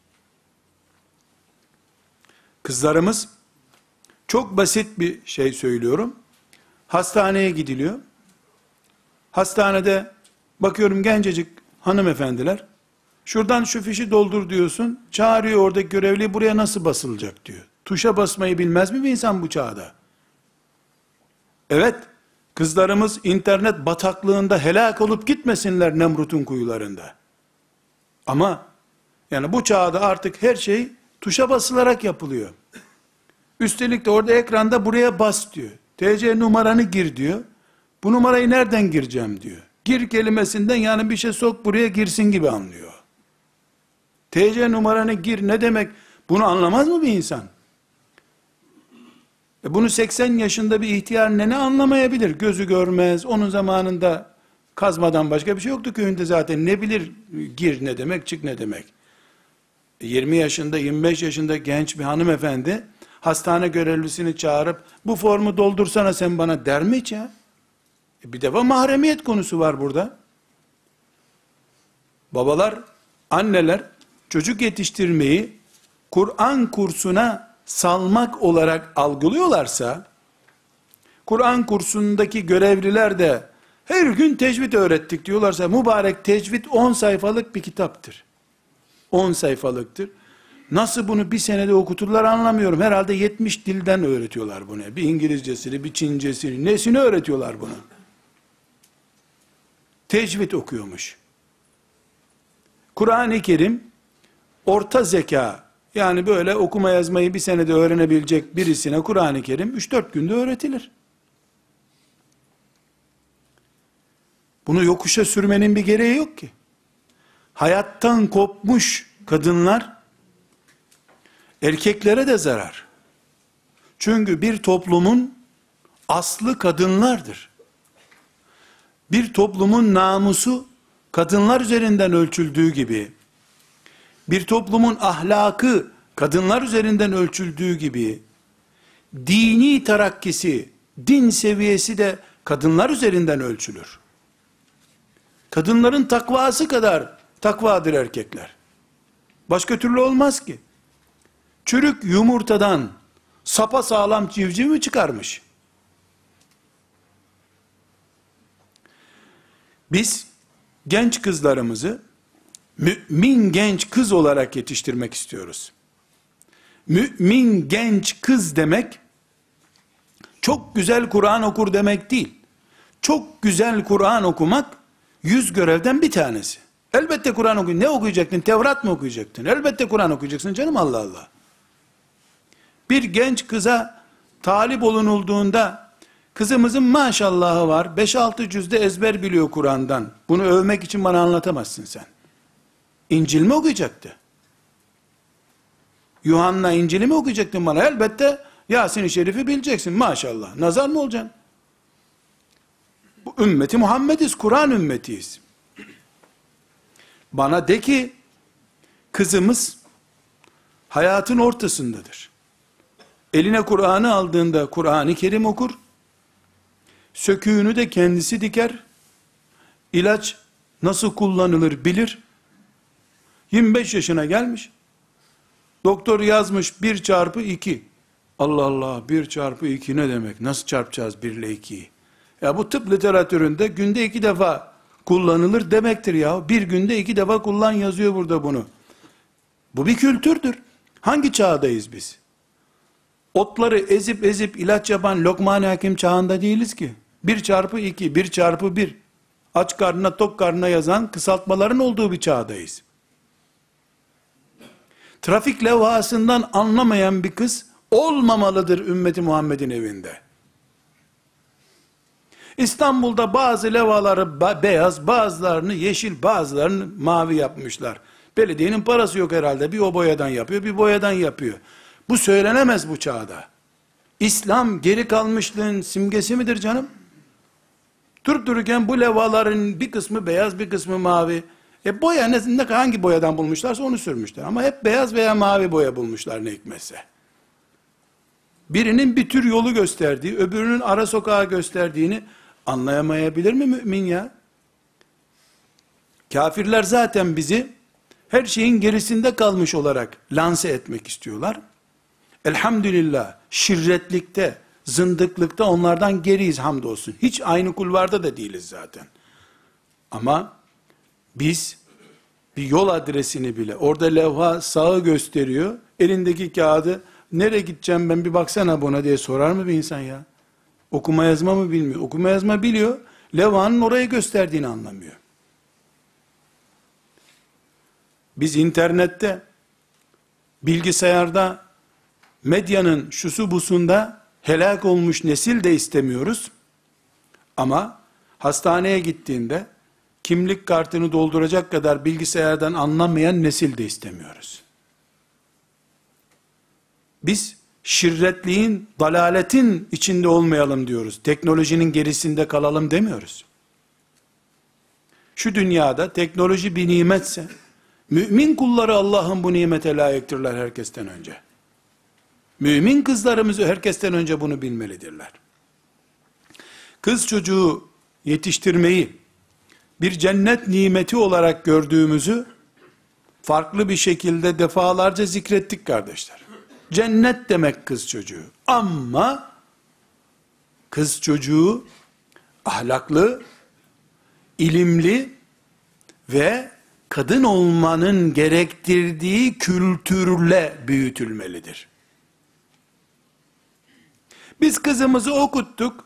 Kızlarımız, çok basit bir şey söylüyorum. Hastaneye gidiliyor. Hastanede bakıyorum gencecik hanımefendiler. Şuradan şu fişi doldur diyorsun. Çağırıyor oradaki görevli, buraya nasıl basılacak diyor. Tuşa basmayı bilmez mi bir insan bu çağda? Evet, kızlarımız internet bataklığında helak olup gitmesinler Nemrut'un kuyularında. Ama yani bu çağda artık her şey tuşa basılarak yapılıyor. Üstelik de orada ekranda buraya bas diyor. TC numaranı gir diyor. Bu numarayı nereden gireceğim diyor. Gir kelimesinden yani bir şey sok buraya girsin gibi anlıyor. TC numaranı gir ne demek? Bunu anlamaz mı bir insan? Bunu 80 yaşında bir ihtiyar ne anlamayabilir? Gözü görmez. Onun zamanında kazmadan başka bir şey yoktu köyünde zaten. Ne bilir gir ne demek, çık ne demek? 20 yaşında, 25 yaşında genç bir hanımefendi hastane görevlisini çağırıp bu formu doldursana sen bana der mi hiç ya? Bir defa mahremiyet konusu var burada. Babalar, anneler çocuk yetiştirmeyi Kur'an kursuna salmak olarak algılıyorlarsa, Kur'an kursundaki görevliler de her gün tecvid öğrettik diyorlarsa, mübarek tecvid 10 sayfalık bir kitaptır. 10 sayfalıktır. Nasıl bunu bir senede okuturlar anlamıyorum. Herhalde 70 dilden öğretiyorlar bunu. Bir İngilizcesini, bir Çincesini, nesini öğretiyorlar bunu. Tecvid okuyormuş. Kur'an-ı Kerim, orta zeka, yani böyle okuma yazmayı bir senede öğrenebilecek birisine Kur'an-ı Kerim 3-4 günde öğretilir. Bunu yokuşa sürmenin bir gereği yok ki. Hayattan kopmuş kadınlar, erkeklere de zarar. Çünkü bir toplumun aslı kadınlardır. Bir toplumun namusu kadınlar üzerinden ölçüldüğü gibi, bir toplumun ahlakı kadınlar üzerinden ölçüldüğü gibi, dini terakkisi, din seviyesi de kadınlar üzerinden ölçülür. Kadınların takvası kadar takvadır erkekler. Başka türlü olmaz ki. Çürük yumurtadan sapasağlam civciv mi çıkarmış? Biz genç kızlarımızı mümin genç kız olarak yetiştirmek istiyoruz. Mümin genç kız demek, çok güzel Kur'an okur demek değil. Çok güzel Kur'an okumak, 100 görevden bir tanesi. Elbette Kur'an okuyun. Ne okuyacaktın? Tevrat mı okuyacaktın? Elbette Kur'an okuyacaksın canım, Allah Allah. Bir genç kıza talip olunulduğunda, kızımızın maşallahı var, 5-6 cüzde ezber biliyor Kur'an'dan. Bunu övmek için bana anlatamazsın sen. İncil mi okuyacaktı? Yuhanna İncil'i mi okuyacaktın bana? Elbette Yasin-i Şerif'i bileceksin maşallah. Nazar mı olacaksın? Bu ümmeti Muhammediz, Kur'an ümmetiyiz. Bana de ki, kızımız hayatın ortasındadır. Eline Kur'an'ı aldığında Kur'an-ı Kerim okur, söküğünü de kendisi diker, ilaç nasıl kullanılır bilir, 25 yaşına gelmiş, doktor yazmış 1 çarpı 2, Allah Allah, 1 çarpı 2 ne demek, nasıl çarpacağız 1 ile 2'yi, ya bu tıp literatüründe günde 2 defa kullanılır demektir ya, bir günde 2 defa kullan yazıyor burada bunu, bu bir kültürdür. Hangi çağdayız biz? Otları ezip ezip ilaç yapan Lokman Hakim çağında değiliz ki. 1 çarpı 2, 1 çarpı 1. Aç karnına tok karnına yazan kısaltmaların olduğu bir çağdayız. Trafik levhasından anlamayan bir kız olmamalıdır ümmeti Muhammed'in evinde. İstanbul'da bazı levhaları beyaz, bazılarını yeşil, bazılarını mavi yapmışlar. Belediyenin parası yok herhalde. Bir o boyadan yapıyor, bir boyadan yapıyor. Bu söylenemez bu çağda. İslam geri kalmışlığın simgesi midir canım? Durup dururken bu levhaların bir kısmı beyaz, bir kısmı mavi. Boya hangi boyadan bulmuşlarsa onu sürmüşler. Ama hep beyaz veya mavi boya bulmuşlar ne hikmetse. Birinin bir tür yolu gösterdiği, öbürünün ara sokağı gösterdiğini anlayamayabilir mi mümin ya? Kafirler zaten bizi her şeyin gerisinde kalmış olarak lanse etmek istiyorlar. Elhamdülillah şirretlikte, zındıklıkta onlardan geriyiz hamdolsun. Hiç aynı kulvarda da değiliz zaten. Ama biz bir yol adresini bile, orada levha sağı gösteriyor, elindeki kağıdı, nereye gideceğim ben bir baksana buna diye sorar mı bir insan ya? Okuma yazma mı bilmiyor? Okuma yazma biliyor, levhanın orayı gösterdiğini anlamıyor. Biz internette, bilgisayarda, medyanın şusu busunda helak olmuş nesil de istemiyoruz. Ama hastaneye gittiğinde kimlik kartını dolduracak kadar bilgisayardan anlamayan nesil de istemiyoruz. Biz şirretliğin, dalaletin içinde olmayalım diyoruz. Teknolojinin gerisinde kalalım demiyoruz. Şu dünyada teknoloji bir nimetse, mümin kulları Allah'ın bu nimete layıktırlar herkesten önce. Mümin kızlarımızı herkesten önce bunu bilmelidirler. Kız çocuğu yetiştirmeyi bir cennet nimeti olarak gördüğümüzü farklı bir şekilde defalarca zikrettik kardeşler. Cennet demek kız çocuğu. Ama kız çocuğu ahlaklı, ilimli ve kadın olmanın gerektirdiği kültürle büyütülmelidir. Biz kızımızı okuttuk.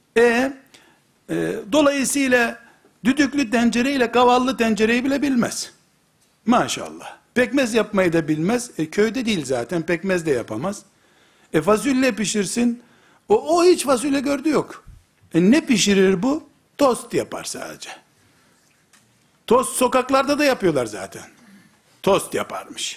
Dolayısıyla düdüklü tencereyle kavallı tencereyi bile bilmez. Maşallah. Pekmez yapmayı da bilmez. Köyde değil zaten, pekmez de yapamaz. Fasulye pişirsin. O hiç fasulye gördü yok. Ne pişirir bu? Tost yapar sadece. Tost sokaklarda da yapıyorlar zaten. Tost yaparmış.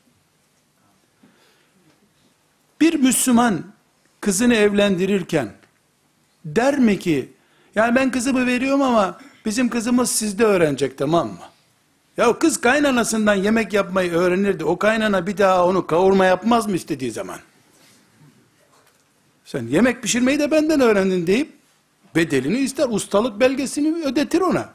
Bir Müslüman kızını evlendirirken der mi ki, yani ben kızımı veriyorum ama bizim kızımız sizde öğrenecek, tamam mı? Ya kız kaynanasından yemek yapmayı öğrenirdi. O kaynana bir daha onu kavurma yapmaz mı istediği zaman? Sen yemek pişirmeyi de benden öğrendin deyip bedelini ister, ustalık belgesini ödetir ona.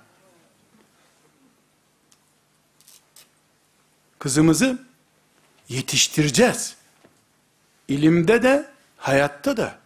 Kızımızı yetiştireceğiz. İlimde de, hayatta da.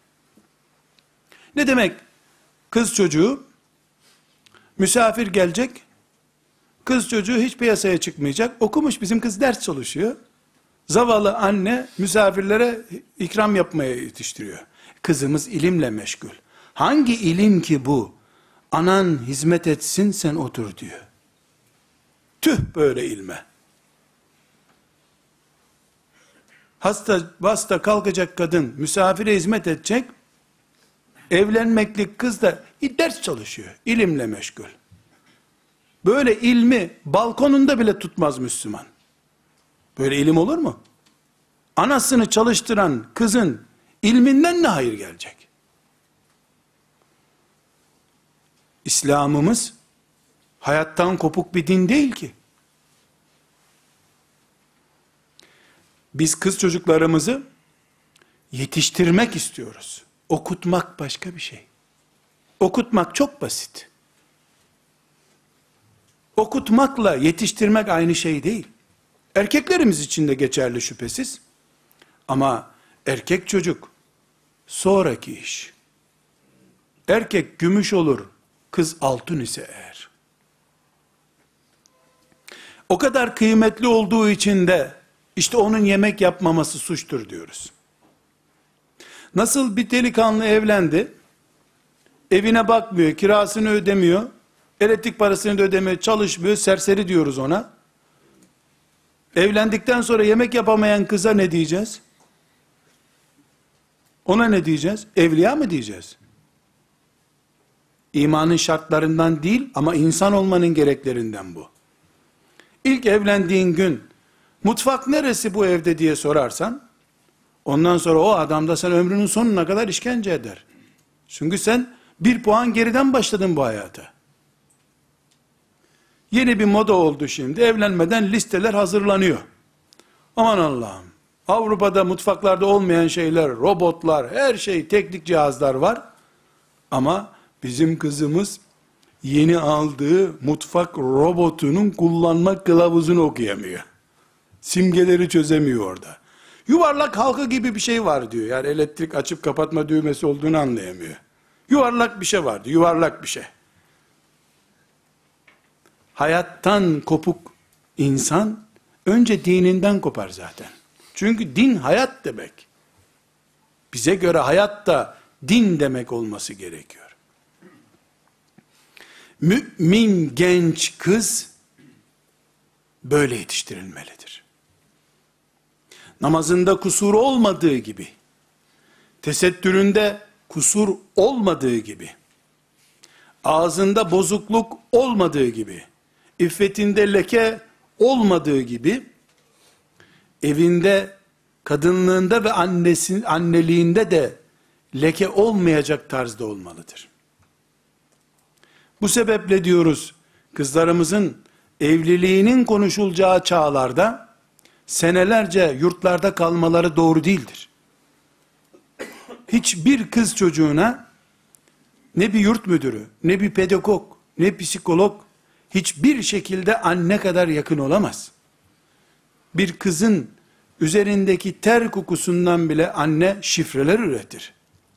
Ne demek? Kız çocuğu misafir gelecek. Kız çocuğu hiç piyasaya çıkmayacak. Okumuş, bizim kız ders çalışıyor. Zavallı anne misafirlere ikram yapmaya yetiştiriyor. Kızımız ilimle meşgul. Hangi ilim ki bu? Anan hizmet etsin, sen otur diyor. Tüh böyle ilme. Hasta kalkacak kadın misafire hizmet edecek. Evlenmeklik kız da ders çalışıyor. İlimle meşgul. Böyle ilmi balkonunda bile tutmaz Müslüman. Böyle ilim olur mu? Anasını çalıştıran kızın ilminden ne hayır gelecek? İslam'ımız hayattan kopuk bir din değil ki. Biz kız çocuklarımızı yetiştirmek istiyoruz. Okutmak başka bir şey. Okutmak çok basit. Okutmakla yetiştirmek aynı şey değil. Erkeklerimiz için de geçerli şüphesiz. Ama erkek çocuk sonraki iş. Erkek gümüş olur, kız altın ise eğer. O kadar kıymetli olduğu için de işte onun yemek yapmaması suçtur diyoruz. Nasıl bir delikanlı evlendi, evine bakmıyor, kirasını ödemiyor, elektrik parasını da ödemiyor, çalışmıyor, serseri diyoruz ona. Evlendikten sonra yemek yapamayan kıza ne diyeceğiz? Ona ne diyeceğiz? Evliya mı diyeceğiz? İmanın şartlarından değil ama insan olmanın gereklerinden bu. İlk evlendiğin gün mutfak neresi bu evde diye sorarsan, ondan sonra o adam da sen ömrünün sonuna kadar işkence eder. Çünkü sen 1 puan geriden başladın bu hayata. Yeni bir moda oldu şimdi. Evlenmeden listeler hazırlanıyor. Aman Allah'ım. Avrupa'da mutfaklarda olmayan şeyler, robotlar, her şey, teknik cihazlar var. Ama bizim kızımız yeni aldığı mutfak robotunun kullanma kılavuzunu okuyamıyor. Simgeleri çözemiyor orada. Yuvarlak halka gibi bir şey var diyor. Yani elektrik açıp kapatma düğmesi olduğunu anlayamıyor. Yuvarlak bir şey vardı. Yuvarlak bir şey. Hayattan kopuk insan önce dininden kopar zaten. Çünkü din hayat demek. Bize göre hayat da din demek olması gerekiyor. Mümin genç kız böyle yetiştirilmelidir. Namazında kusur olmadığı gibi, tesettüründe kusur olmadığı gibi, ağzında bozukluk olmadığı gibi, iffetinde leke olmadığı gibi, evinde, kadınlığında ve anneliğinde de leke olmayacak tarzda olmalıdır. Bu sebeple diyoruz, kızlarımızın evliliğinin konuşulacağı çağlarda, senelerce yurtlarda kalmaları doğru değildir. Hiçbir kız çocuğuna, ne bir yurt müdürü, ne bir pedagog, ne psikolog, hiçbir şekilde anne kadar yakın olamaz. Bir kızın üzerindeki ter kokusundan bile anne şifreler üretir.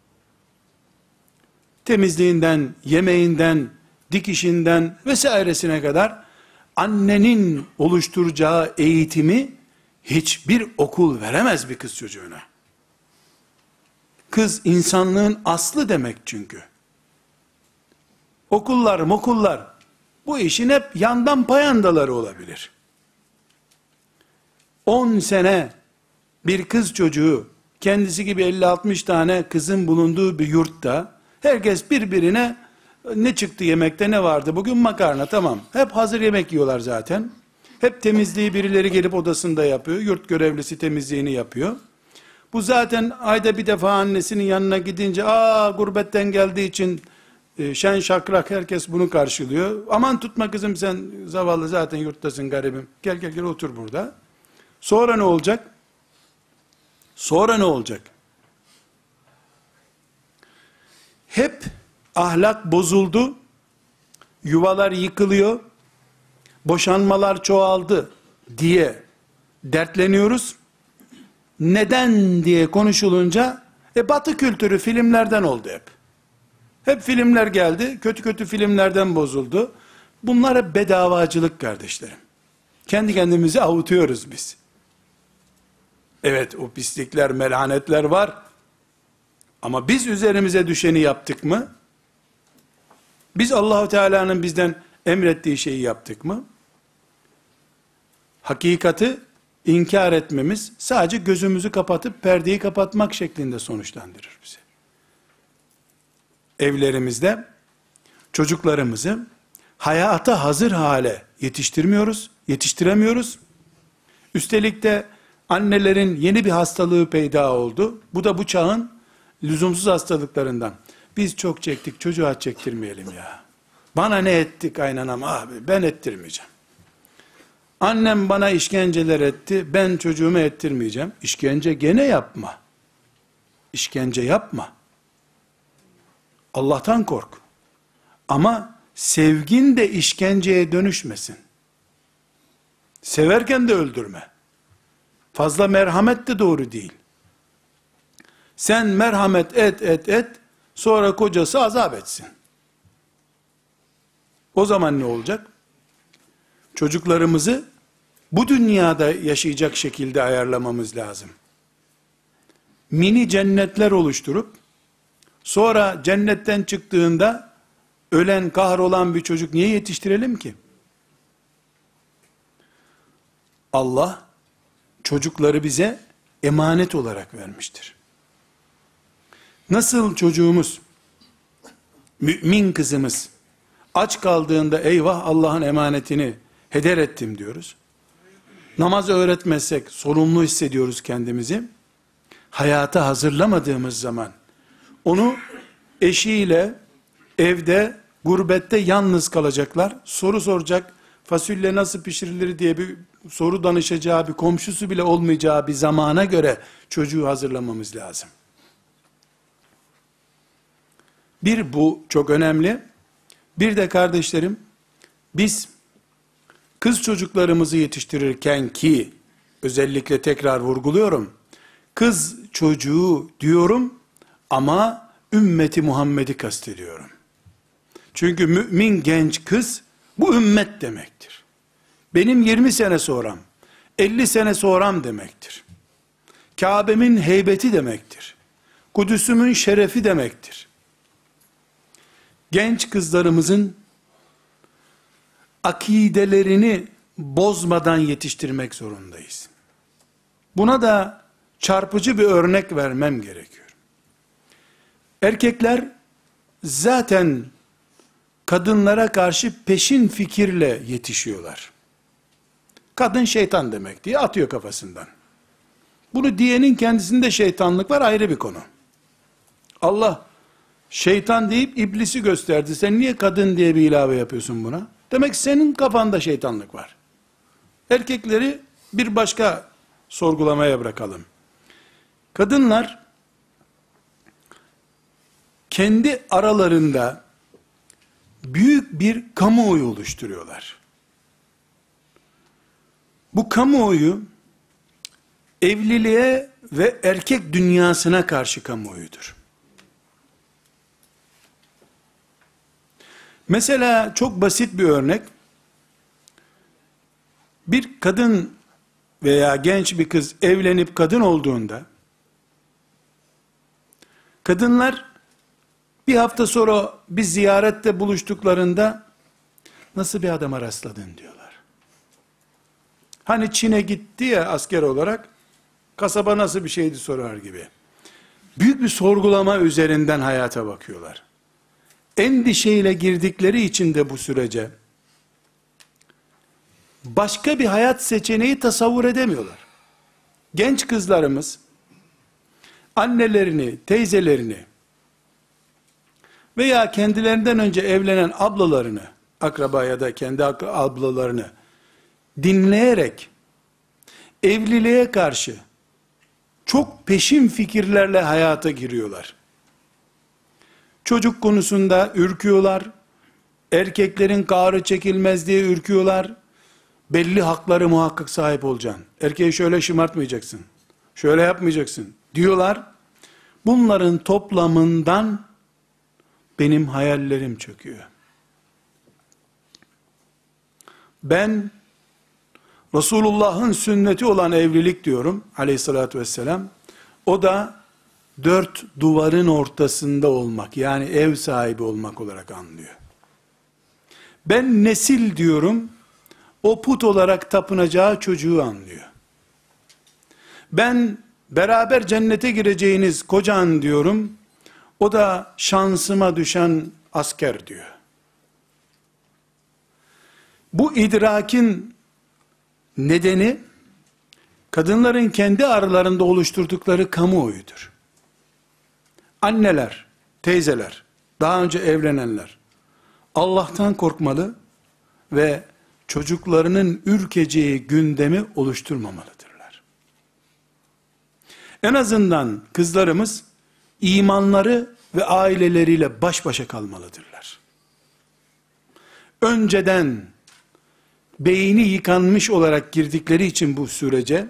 Temizliğinden, yemeğinden, dikişinden vesairesine kadar annenin oluşturacağı eğitimi hiçbir okul veremez bir kız çocuğuna. Kız insanlığın aslı demek çünkü. Okullar bu işin hep yandan payandaları olabilir. 10 sene bir kız çocuğu kendisi gibi 50-60 tane kızın bulunduğu bir yurtta herkes birbirine ne çıktı yemekte, ne vardı bugün, makarna, tamam. Hep hazır yemek yiyorlar zaten. Hep temizliği birileri gelip odasında yapıyor. Yurt görevlisi temizliğini yapıyor. Bu zaten ayda bir defa annesinin yanına gidince gurbetten geldiği için şen şakrak herkes bunu karşılıyor. Aman tutma kızım sen zavallı zaten yurttasın garibim. Gel otur burada. Sonra ne olacak? Sonra ne olacak? hep ahlak bozuldu, yuvalar yıkılıyor, boşanmalar çoğaldı diye dertleniyoruz. Neden diye konuşulunca, Batı kültürü filmlerden oldu hep. Hep filmler geldi, kötü kötü filmlerden bozuldu. Bunlar hep bedavacılık kardeşlerim. Kendi kendimizi avutuyoruz biz. Evet, o pislikler, melanetler var. Ama biz üzerimize düşeni yaptık mı? Biz Allahu Teala'nın bizden emrettiği şeyi yaptık mı? Hakikati inkar etmemiz sadece gözümüzü kapatıp perdeyi kapatmak şeklinde sonuçlandırır bizi. Evlerimizde çocuklarımızı hayata hazır hale yetiştiremiyoruz. Üstelik de annelerin yeni bir hastalığı peyda oldu. Bu da bu çağın lüzumsuz hastalıklarından. Biz çok çektik, çocuğa çektirmeyelim ya. Bana ne ettik kaynanam abi, ben ettirmeyeceğim. Annem bana işkenceler etti, ben çocuğuma ettirmeyeceğim. İşkence gene yapma. İşkence yapma. Allah'tan kork. Ama sevgin de işkenceye dönüşmesin. Severken de öldürme. Fazla merhamet de doğru değil. Sen merhamet et, sonra kocası azap etsin. O zaman ne olacak? Çocuklarımızı bu dünyada yaşayacak şekilde ayarlamamız lazım. Mini cennetler oluşturup, sonra cennetten çıktığında, ölen, kahrolan bir çocuk niye yetiştirelim ki? Allah, çocukları bize emanet olarak vermiştir. Nasıl çocuğumuz, mümin kızımız, aç kaldığında eyvah Allah'ın emanetini heder ettim diyoruz. Namaz öğretmezsek sorumlu hissediyoruz kendimizi. Hayata hazırlamadığımız zaman, onu eşiyle evde, gurbette yalnız kalacaklar. Soru soracak, fasulye nasıl pişirilir diye bir soru danışacağı, bir komşusu bile olmayacağı bir zamana göre çocuğu hazırlamamız lazım. Bir, bu çok önemli. Bir de kardeşlerim, biz kız çocuklarımızı yetiştirirken ki, özellikle tekrar vurguluyorum, kız çocuğu diyorum ama ümmeti Muhammed'i kastediyorum. Çünkü mümin genç kız, bu ümmet demektir. Benim 20 sene sonram, 50 sene sonram demektir. Kabe'min heybeti demektir. Kudüs'ümün şerefi demektir. Genç kızlarımızın akidelerini bozmadan yetiştirmek zorundayız. Buna da çarpıcı bir örnek vermem gerekiyor. Erkekler zaten kadınlara karşı peşin fikirle yetişiyorlar. Kadın şeytan demek diye atıyor kafasından. Bunu diyenin kendisinde şeytanlık var, ayrı bir konu. Allah şeytan deyip iblisi gösterdi. Sen niye kadın diye bir ilave yapıyorsun buna? Demek senin kafanda şeytanlık var. Erkekleri bir başka sorgulamaya bırakalım. Kadınlar kendi aralarında büyük bir kamuoyu oluşturuyorlar. Bu kamuoyu evliliğe ve erkek dünyasına karşı kamuoyudur. Mesela çok basit bir örnek. Bir kadın veya genç bir kız evlenip kadın olduğunda, kadınlar bir hafta sonra bir ziyarette buluştuklarında, nasıl bir adama rastladın diyorlar. Hani Çin'e gitti ya asker olarak, kasaba nasıl bir şeydi sorar gibi. Büyük bir sorgulama üzerinden hayata bakıyorlar. Endişeyle girdikleri için de bu sürece, başka bir hayat seçeneği tasavvur edemiyorlar. Genç kızlarımız, annelerini, teyzelerini veya kendilerinden önce evlenen ablalarını, akraba ya da kendi ablalarını dinleyerek, evliliğe karşı çok peşin fikirlerle hayata giriyorlar. Çocuk konusunda ürküyorlar. Erkeklerin kahrı çekilmez diye ürküyorlar. Belli hakları muhakkak sahip olacaksın. Erkeği şöyle şımartmayacaksın. Şöyle yapmayacaksın diyorlar. Bunların toplamından benim hayallerim çöküyor. Ben Resulullah'ın sünneti olan evlilik diyorum aleyhissalatü vesselam. O da 4 duvarın ortasında olmak, yani ev sahibi olmak olarak anlıyor. Ben nesil diyorum, o put olarak tapınacağı çocuğu anlıyor. Ben beraber cennete gireceğiniz kocan diyorum, o da şansıma düşen asker diyor. Bu idrakin nedeni, kadınların kendi aralarında oluşturdukları kamuoyudur. Anneler, teyzeler, daha önce evlenenler, Allah'tan korkmalı ve çocuklarının ürkeceği gündemi oluşturmamalıdırlar. En azından kızlarımız, imanları ve aileleriyle baş başa kalmalıdırlar. Önceden, beyni yıkanmış olarak girdikleri için bu sürece,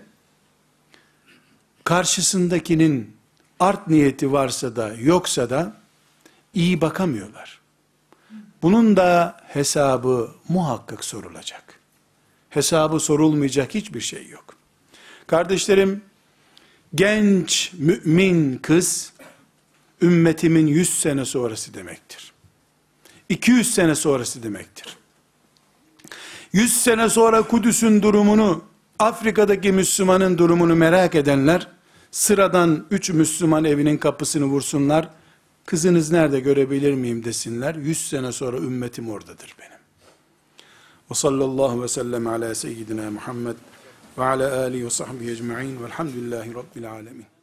karşısındakinin art niyeti varsa da yoksa da iyi bakamıyorlar. Bunun da hesabı muhakkak sorulacak. Hesabı sorulmayacak hiçbir şey yok. Kardeşlerim, genç mümin kız, ümmetimin 100 sene sonrası demektir. 200 sene sonrası demektir. 100 sene sonra Kudüs'ün durumunu, Afrika'daki Müslümanın durumunu merak edenler, sıradan 3 Müslüman evinin kapısını vursunlar, kızınız nerede görebilir miyim desinler, 100 sene sonra ümmetim oradadır benim. Ve sallallahu ve sellem ala seyyidina Muhammed ve ala alihi ve sahbihi ecma'in velhamdülillahi rabbil alemin.